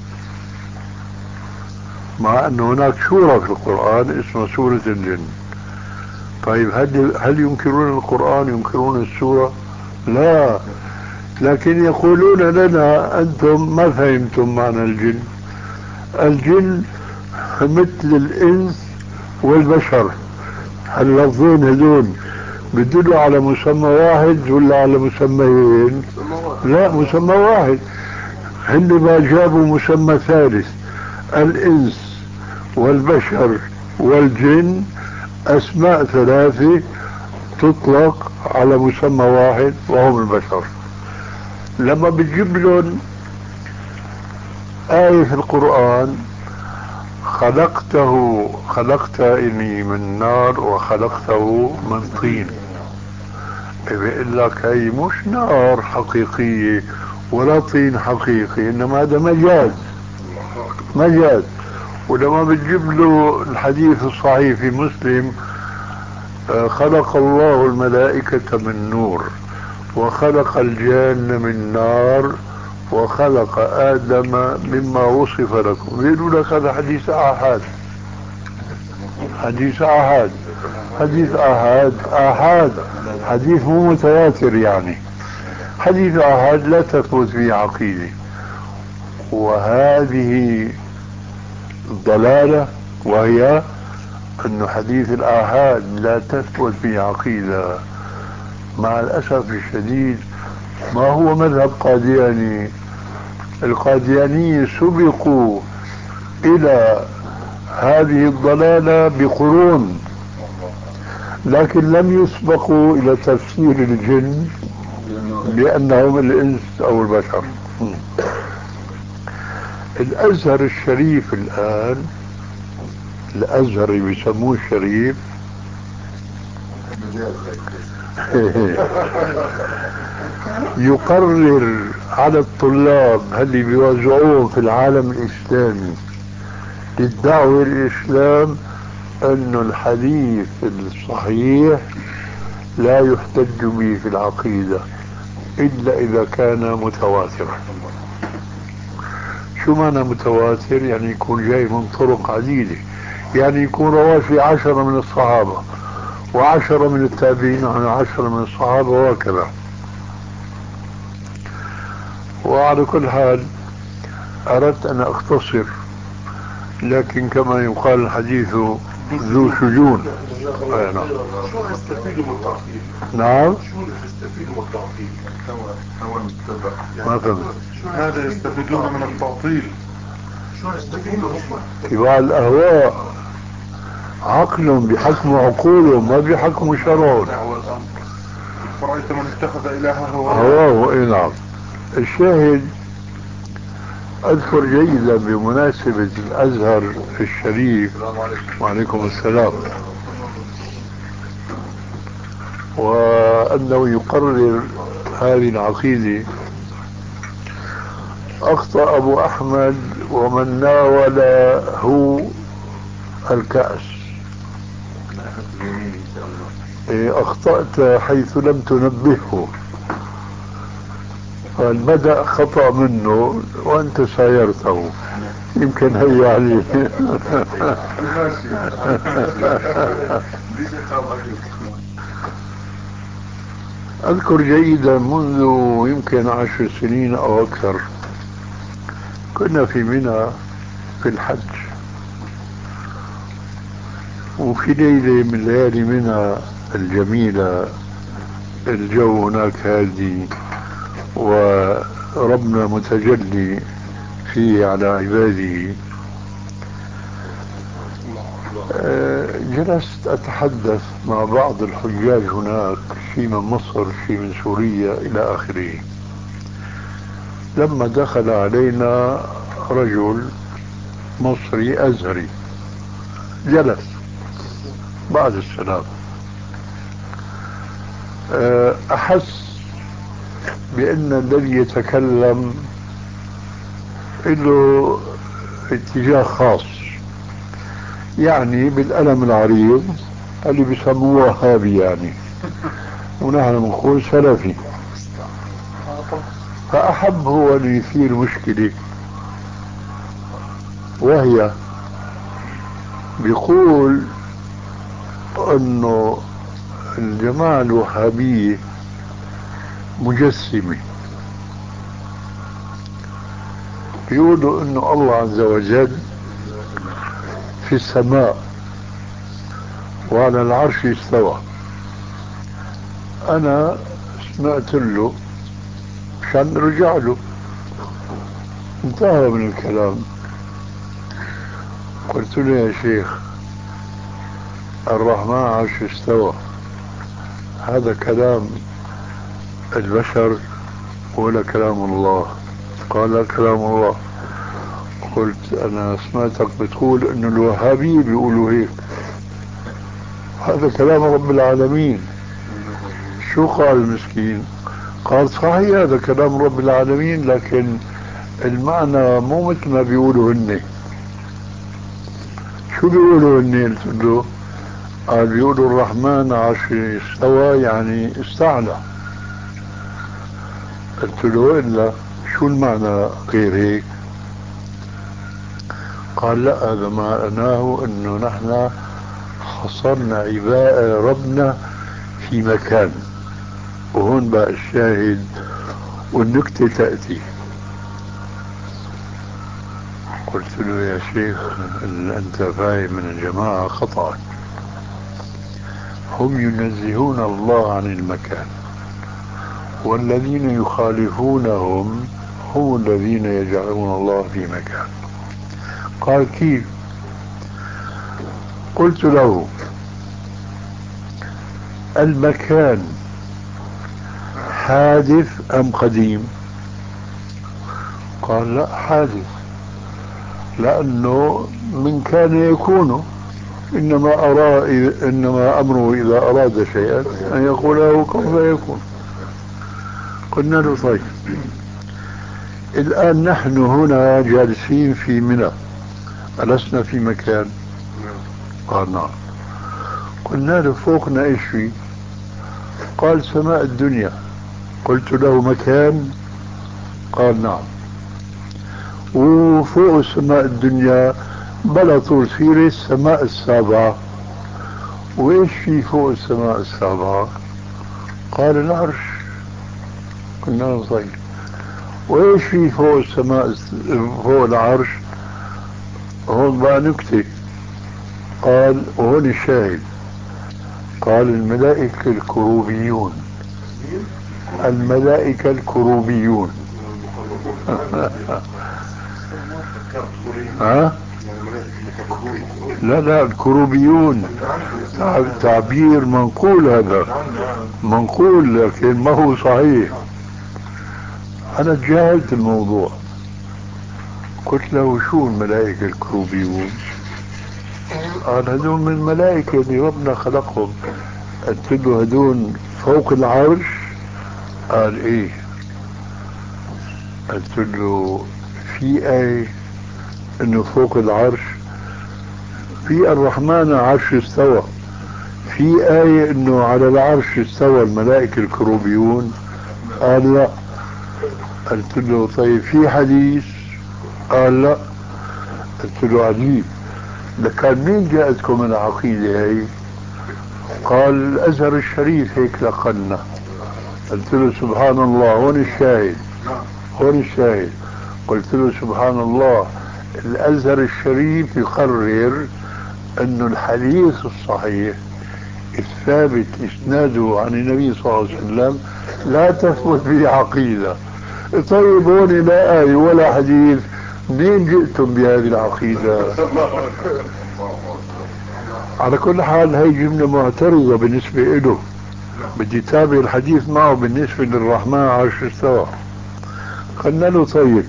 مع أن هناك سورة في القرآن اسمها سورة الجن. طيب هل ينكرون القرآن ينكرون السورة؟ لا، لكن يقولون لنا أنتم ما فهمتم معنى الجن. الجن مثل الإنس والبشر، اللفظين هذول بيدلوا على مسمى واحد ولا على مسميين؟ لا، مسمى واحد. هن ما جابوا مسمى ثالث، الإنس والبشر والجن، أسماء ثلاثة تطلق على مسمى واحد وهم البشر. لما بتجيب لهم آية في القرآن خلقتني من نار وخلقته من طين، بيقول لك هي مش نار حقيقية ولا طين حقيقي، إنما هذا مجاز. ولما بتجيب له الحديث الصحيح في مسلم خلق الله الملائكة من نور وخلق الجن من نار وخلق آدم مما وصف لكم، يقولوا لك هذا حديث آحاد. حديث مو متواتر، يعني حديث آحاد لا تثبت فيه عقيدة. وهذه ضلالة، وهي أن حديث الآحاد لا تثبت فيه عقيدة. مع الأسف الشديد ما هو مذهب قادياني. القاديانية سبقوا إلى هذه الضلالة بقرون، لكن لم يسبقوا إلى تفسير الجن بأنهم الإنس أو البشر. الأزهر الشريف الآن، الأزهر بيسموه الشريف يقرر على الطلاب اللي بيوزعوهم في العالم الإسلامي للدعوة الإسلام أن الحديث الصحيح لا يحتج به في العقيدة إلا إذا كان متواترا. شو معنى متواتر؟ يعني يكون جاي من طرق عديدة، يعني يكون رواه في 10 من الصحابة و10 من التابعين عن 10 من الصحابة وهكذا. وعلى كل حال أردت أن أختصر، لكن كما يقال الحديث ذو شجون. نعم. شو هيستفيدوا من التعطيل؟ نعم. شو هيستفيدوا من التعطيل؟ ما فهمت. هذا يستفيدون من التعطيل. شو هيستفيدوا هم؟ اتباع الأهواء، عقلهم بحكم عقولهم ما بحكم شرعهم. فرأيت من اتخذ إلهه هواه. اي نعم. الشاهد، اذكر جيدا بمناسبة الازهر الشريف، وعليكم السلام، وأنه يقرر هذه العقيدة. أخطأ أبو أحمد ومن ناوله الكأس. أخطأت حيث لم تنبهه. فالبدأ خطأ منه وأنت سايرته، يمكن هي عليه. أذكر جيدا منذ يمكن 10 سنين أو أكثر كنا في منى في الحج، وفي ليلة من ليالي منى الجميلة، الجو هناك هادي وربنا متجلي فيه على عباده. جلست أتحدث مع بعض الحجاج هناك، في من مصر في من سوريا إلى آخره. لما دخل علينا رجل مصري أزهري جلس بعد السلام، أحس بأن الذي يتكلم له اتجاه خاص، يعني بالقلم العريض اللي بيسموه وهابي يعني، ونحن نقول سلفي. فأحب هو أن يثير مشكلة، وهي بيقول أنه الجماعة الوهابية مجسمة، بيقولوا أنه الله عز وجل في السماء وعلى العرش استوى. أنا سمعت له عشان نرجع له، انتهى من الكلام. قلت له يا شيخ الرحمن عرش استوى، هذا كلام البشر ولا كلام الله؟ قال لا كلام الله. قلت أنا سمعتك بتقول إنه الوهابية بيقولوا هيك، هذا كلام رب العالمين. شو قال المسكين؟ قال صحيح هذا كلام رب العالمين، لكن المعنى مو مثل ما بيقولوا هن. شو بيقولوا هن؟ قلت له قال بيقولوا الرحمن عرش استوى يعني استعلى. قلت له إلا شو المعنى غير هيك؟ قال لا، هذا معناه انه نحن حصرنا عباء ربنا في مكان. وهون بقى الشاهد والنكتة تأتي. قلت له يا شيخ أنت فاهم من الجماعة خطأ، هم ينزهون الله عن المكان، والذين يخالفونهم هم الذين يجعلون الله في مكان. قال كيف؟ قلت له المكان حادث أم قديم؟ قال لا حادث، لأنه من كان يكون، إنما أمره إذا أراد شيئا أن يقول له كن فيكون. قلنا له طيب الآن نحن هنا جالسين في منى، ألسنا في مكان؟ قال نعم. قلنا له فوقنا ايش في؟ قال سماء الدنيا. قلت له مكان؟ قال نعم. وفوق سماء الدنيا بلا طول سيرة السماء السابعة. وايش في فوق السماء السابعة؟ قال العرش. قلنا له طيب وايش في فوق السماء فوق العرش؟ هون بقى نكتة. قال وهون الشاهد، قال الملائكة الكروبيون. الملائكة الكروبيون. ها؟ لا الكروبيون تعبير منقول، هذا منقول لكن ما هو صحيح. أنا تجاهلت الموضوع. قلت له شو الملائكة الكروبيون؟ قال هذول من الملائكة اللي ربنا خلقهم. قلت له هذول فوق العرش؟ قال ايه. قلت له في آية انه فوق العرش؟ في الرحمن عرش استوى. في آية انه على العرش استوى الملائكة الكروبيون؟ قال لا. قلت له طيب في حديث؟ قال لا. قلت له عجيب، لكان مين جاءتكم العقيدة هي؟ قال الازهر الشريف هيك لقنا. قلت له سبحان الله، هون الشاهد، هون الشاهد. قلت له سبحان الله، الازهر الشريف يقرر انه الحديث الصحيح الثابت اسناده عن النبي صلى الله عليه وسلم لا تثبت به عقيدة. طيب هون لا آية ولا حديث، منين جئتم بهذه العقيدة؟ على كل حال هي جملة معترضة بالنسبة له، بدي تابع الحديث معه بالنسبة للرحمن عرش استوى. قلنا له طيب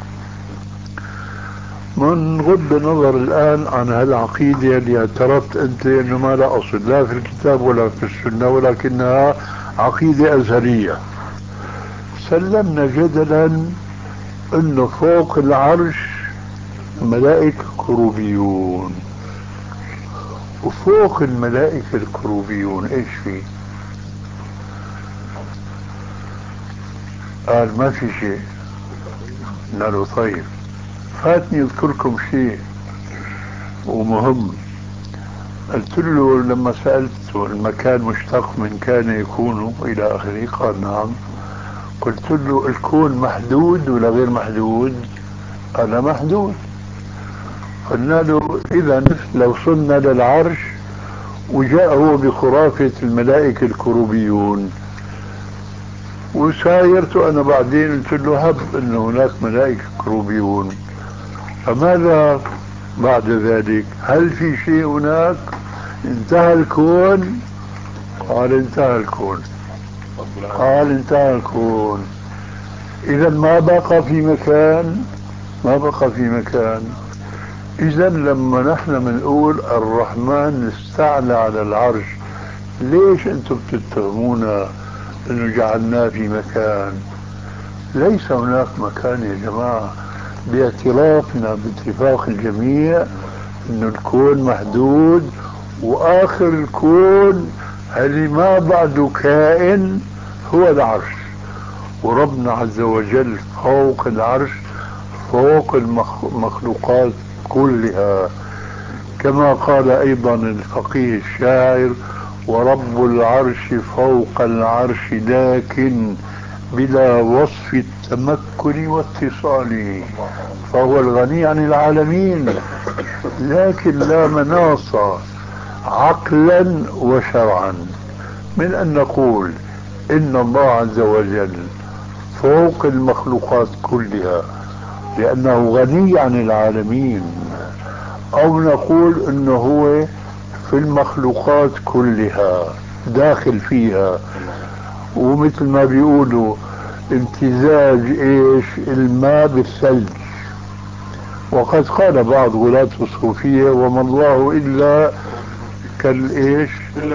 من غض النظر الآن عن هالعقيدة اللي اعترفت أنت أنه ما لا أصل لا في الكتاب ولا في السنة، ولكنها عقيدة أزهرية، سلمنا جدلا أنه فوق العرش ملائكة كروبيون، وفوق الملائكة الكروبيون ايش في؟ قال ما في شيء. قلنا له طيب فاتني اذكركم شيء ومهم. قلت له لما سألته المكان مشتق من كان يكون الى اخره، قال نعم. قلت له الكون محدود ولا غير محدود؟ قال محدود. قلنا له اذا لو صلنا للعرش وجاء هو بخرافة الملائكة الكروبيون وسايرت انا بعدين قلت له هب انه هناك ملائكة كروبيون، فماذا بعد ذلك؟ هل في شيء هناك؟ انتهى الكون؟ قال انتهى الكون. قال انتهى الكون، اذا ما بقى في مكان، ما بقى في مكان. اذا لما نحن بنقول الرحمن استعلى على العرش، ليش انتم بتتهمونا انه جعلناه في مكان؟ ليس هناك مكان يا جماعة، باعترافنا باتفاق الجميع انه الكون محدود، واخر الكون اللي ما بعده كائن هو العرش، وربنا عز وجل فوق العرش، فوق المخلوقات كلها، كما قال ايضا الفقيه الشاعر ورب العرش فوق العرش لكن بلا وصف التمكن واتصال، فهو الغني عن العالمين لكن لا مناص عقلا وشرعا من ان نقول ان الله عز وجل فوق المخلوقات كلها لانه غني عن العالمين، او نقول انه هو في المخلوقات كلها داخل فيها، ومثل ما بيقولوا امتزاج ايش الماء بالثلج. وقد قال بعض غلاة الصوفية وما الله الا كالايش،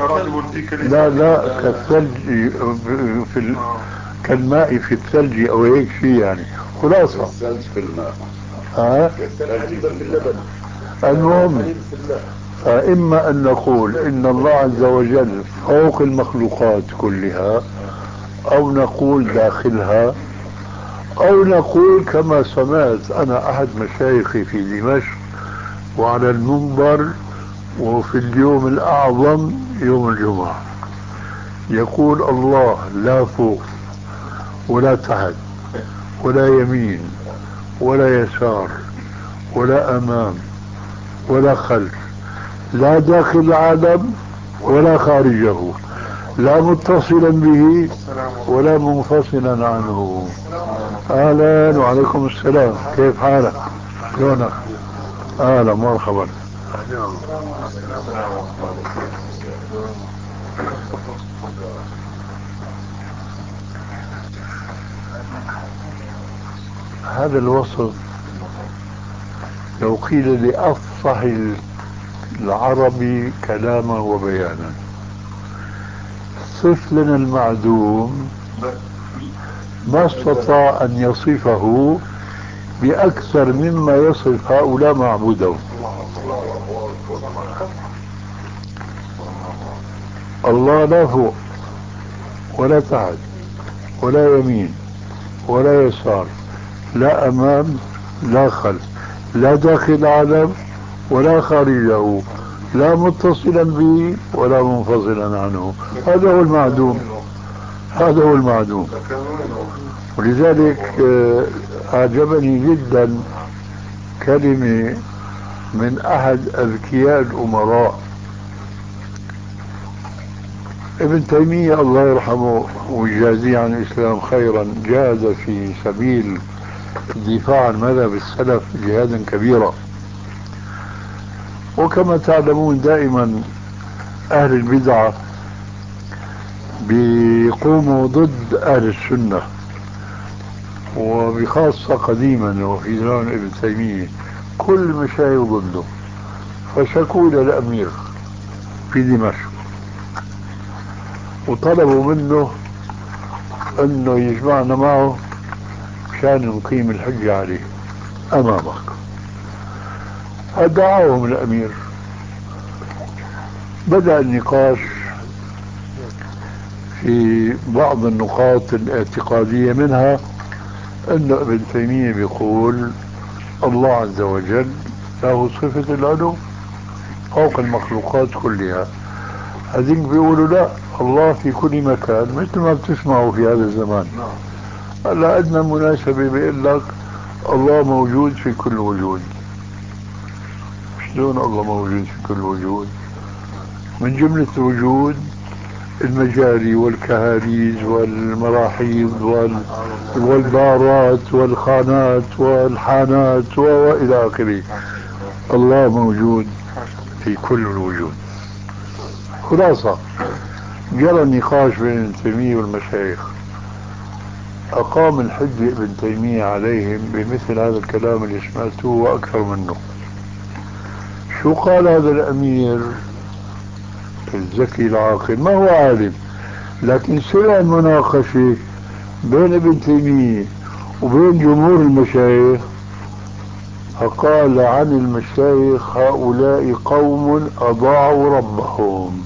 لا لا كالثلج في كالماء في الثلج او هيك شيء يعني، خلاصة الثلج في الماء الحليب في اللبن. المهم فإما أن نقول إن الله عز وجل فوق المخلوقات كلها، أو نقول داخلها، أو نقول كما سمعت أنا أحد مشايخي في دمشق وعلى المنبر وفي اليوم الأعظم يوم الجمعة يقول الله لا فوق ولا تحت ولا يمين ولا يسار ولا أمام ولا خلف، لا داخل العالم ولا خارجه، لا متصلا به ولا منفصلا عنه. اهلا وعليكم السلام، كيف حالك؟ شلونك؟ اهلا مرحبا. هذا الوصف لو قيل لأفصح العربي كلاما وبيانا صف لنا المعدوم، ما استطاع أن يصفه بأكثر مما يصف هؤلاء معبودهم. الله لا فوق ولا تحت ولا يمين ولا يسار، لا أمام لا خلف، لا داخل العالم ولا خارجه، لا متصلا به ولا منفصلا عنه. هذا هو المعدوم، هذا هو المعدوم. ولذلك أعجبني جدا كلمة من أحد أذكياء الأمراء ابن تيمية الله يرحمه ويجازيه عن الإسلام خيرا، جاهد في سبيل الدفاع عن مذهب السلف جهادا كبيرا. وكما تعلمون دائما أهل البدعة بيقوموا ضد أهل السنة، وبخاصة قديما وفي زمان ابن تيمية كل مشايخ ضده، فشكوا إلى الأمير في دمشق وطلبوا منه أنه يجمعنا معه مشان نقيم الحجة عليه أمامك. دعاهم الأمير، بدأ النقاش في بعض النقاط الاعتقادية، منها أن ابن تيمية بيقول الله عز وجل له صفة العلو فوق المخلوقات كلها. هذين بيقولوا لا، الله في كل مكان مثل ما بتسمعوا في هذا الزمان. هلا أدنى مناسبة بيقول لك الله موجود في كل وجود. شلون الله موجود في كل وجود؟ من جملة الوجود المجاري والكهاليز والمراحيض والبارات والخانات والحانات وإلى آخره. الله موجود في كل الوجود. خلاصة جرى النقاش بين ابن تيمية والمشايخ، أقام الحجة ابن تيمية عليهم بمثل هذا الكلام اللي سمعتوه وأكثر منه. شو قال هذا الأمير الذكي العاقل؟ ما هو عالم، لكن سمع المناقشة بين ابن تيمية وبين جمهور المشايخ، فقال عن المشايخ هؤلاء قوم أضاعوا ربهم.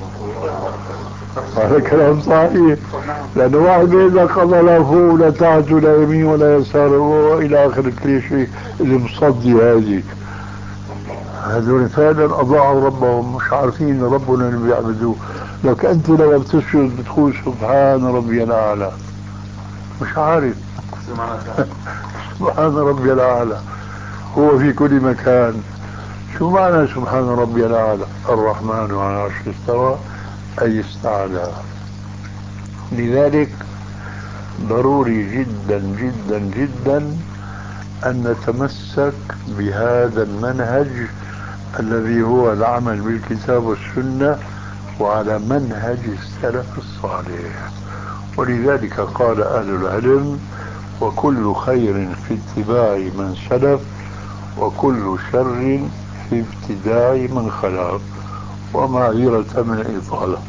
هذا كلام صحيح، لأن واحد يقول لك الله لا فوق ولا تحت ولا يمين ولا يسار وإلى آخر الكليشيه اللي مصدي هذه. هذول فعلا أضاعوا ربهم، مش عارفين ربنا اللي بيعبدوه. لك أنت لما بتسجد بتقول سبحان ربي الأعلى، مش عارف سبحان ربي الأعلى هو في كل مكان. شو معنى سبحان ربي الأعلى؟ الرحمن على العرش استوى أي استعلى. لذلك ضروري جدا جدا جدا أن نتمسك بهذا المنهج الذي هو العمل بالكتاب والسنة وعلى منهج السلف الصالح. ولذلك قال أهل العلم وكل خير في اتباع من سلف وكل شر في ابتداع من خلف. ومعذرة من الإطالة.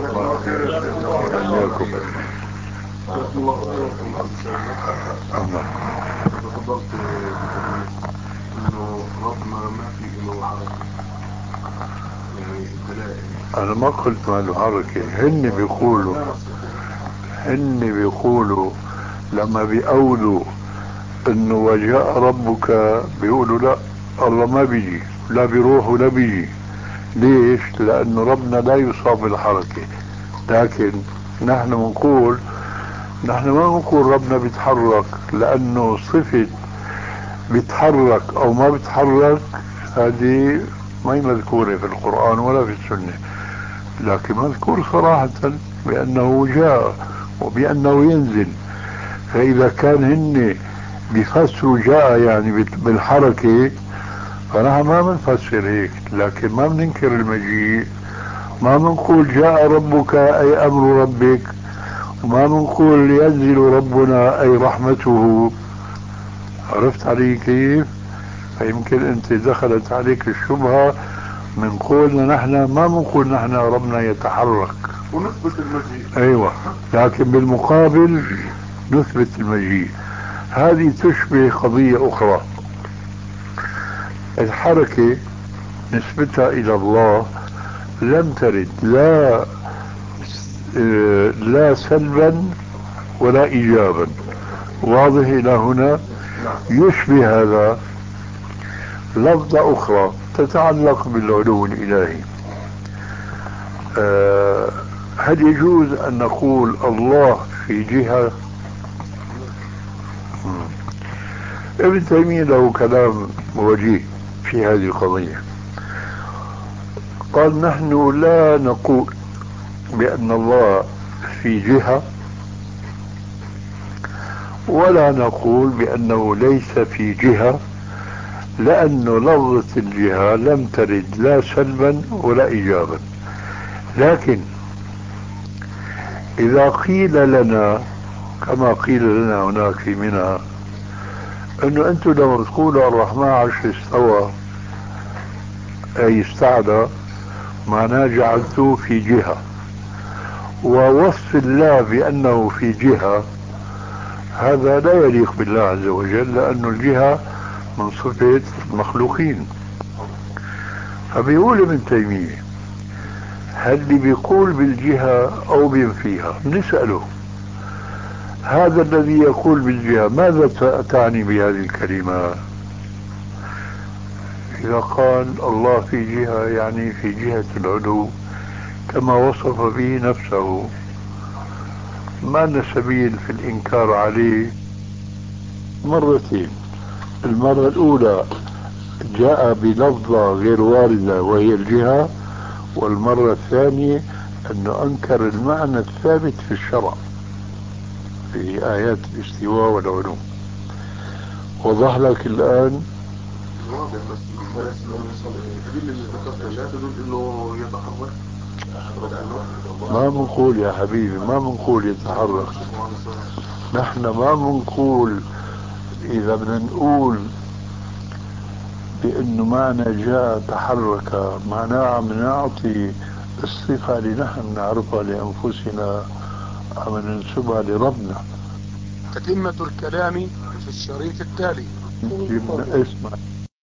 أنا ما قلت ما له حركة، هن بيقولوا لما بيقولوا انه وجاء ربك بيقولوا لا، الله ما بيجي لا بيروح ولا بيجي. ليش؟ لأنه ربنا لا يصاب بالحركة. لكن نحن ما بنقول ربنا بيتحرك، لأنه صفة بيتحرك أو ما بيتحرك هذه ما هي مذكورة في القرآن ولا في السنة، لكن مذكور صراحة بأنه جاء وبأنه ينزل. فإذا كان هن بيفسروا جاء يعني بالحركة، فنحن ما بنفسر هيك، لكن ما بننكر المجيء. ما بنقول جاء ربك أي أمر ربك، وما بنقول ينزل ربنا أي رحمته. عرفت علي كيف؟ فيمكن أنت دخلت عليك الشبهة من قولنا نحن ما بنقول نحن ربنا يتحرك، ونثبت المجيء. ايوه، لكن بالمقابل نثبت المجيء. هذه تشبه قضية اخرى. الحركة نسبتها الى الله لم ترد لا سلبا ولا ايجابا. واضح الى هنا؟ يشبه هذا لفظة اخرى تتعلق بالعلو الالهي. هل يجوز ان نقول الله في جهة؟ ابن تيمية له كلام وجيه في هذه القضية. قال نحن لا نقول بأن الله في جهة، ولا نقول بأنه ليس في جهة، لأن لفظة الجهة لم ترد لا سلبا ولا إيجابا. لكن إذا قيل لنا كما قيل لنا هناك في منى أنه أنتم لما تقولوا الرحمن عرش استوى أي استعلى، معناه جعلتوه في جهة، ووصف الله بأنه في جهة هذا لا يليق بالله عز وجل، لأن الجهة من صفة المخلوقين. فبيقول ابن تيمية هل اللي بيقول بالجهة أو بينفيها بنسأله هذا الذي يقول بالجهة ماذا تعني بهذه الكلمة؟ إذا قال الله في جهة يعني في جهة العلو كما وصف به نفسه، ما لنا سبيل في الإنكار عليه مرتين. المرة الأولى جاء بلفظة غير واردة وهي الجهة، والمرة الثانية أنه أنكر المعنى الثابت في الشرع في آيات الاستواء والعلو. وضح لك الآن؟ واضح، بس الدليل اللي ذكرته لا تدل انه يتحرك. ما بنقول يا حبيبي، ما بنقول يتحرك. نحن ما بنقول، إذا بدنا نقول بأنه معنى جاء تحرك معناه عم نعطي الصفة اللي نحن نعرفها لأنفسنا، عم ننسبها لربنا. تتمة الكلام في الشريط التالي. اسمع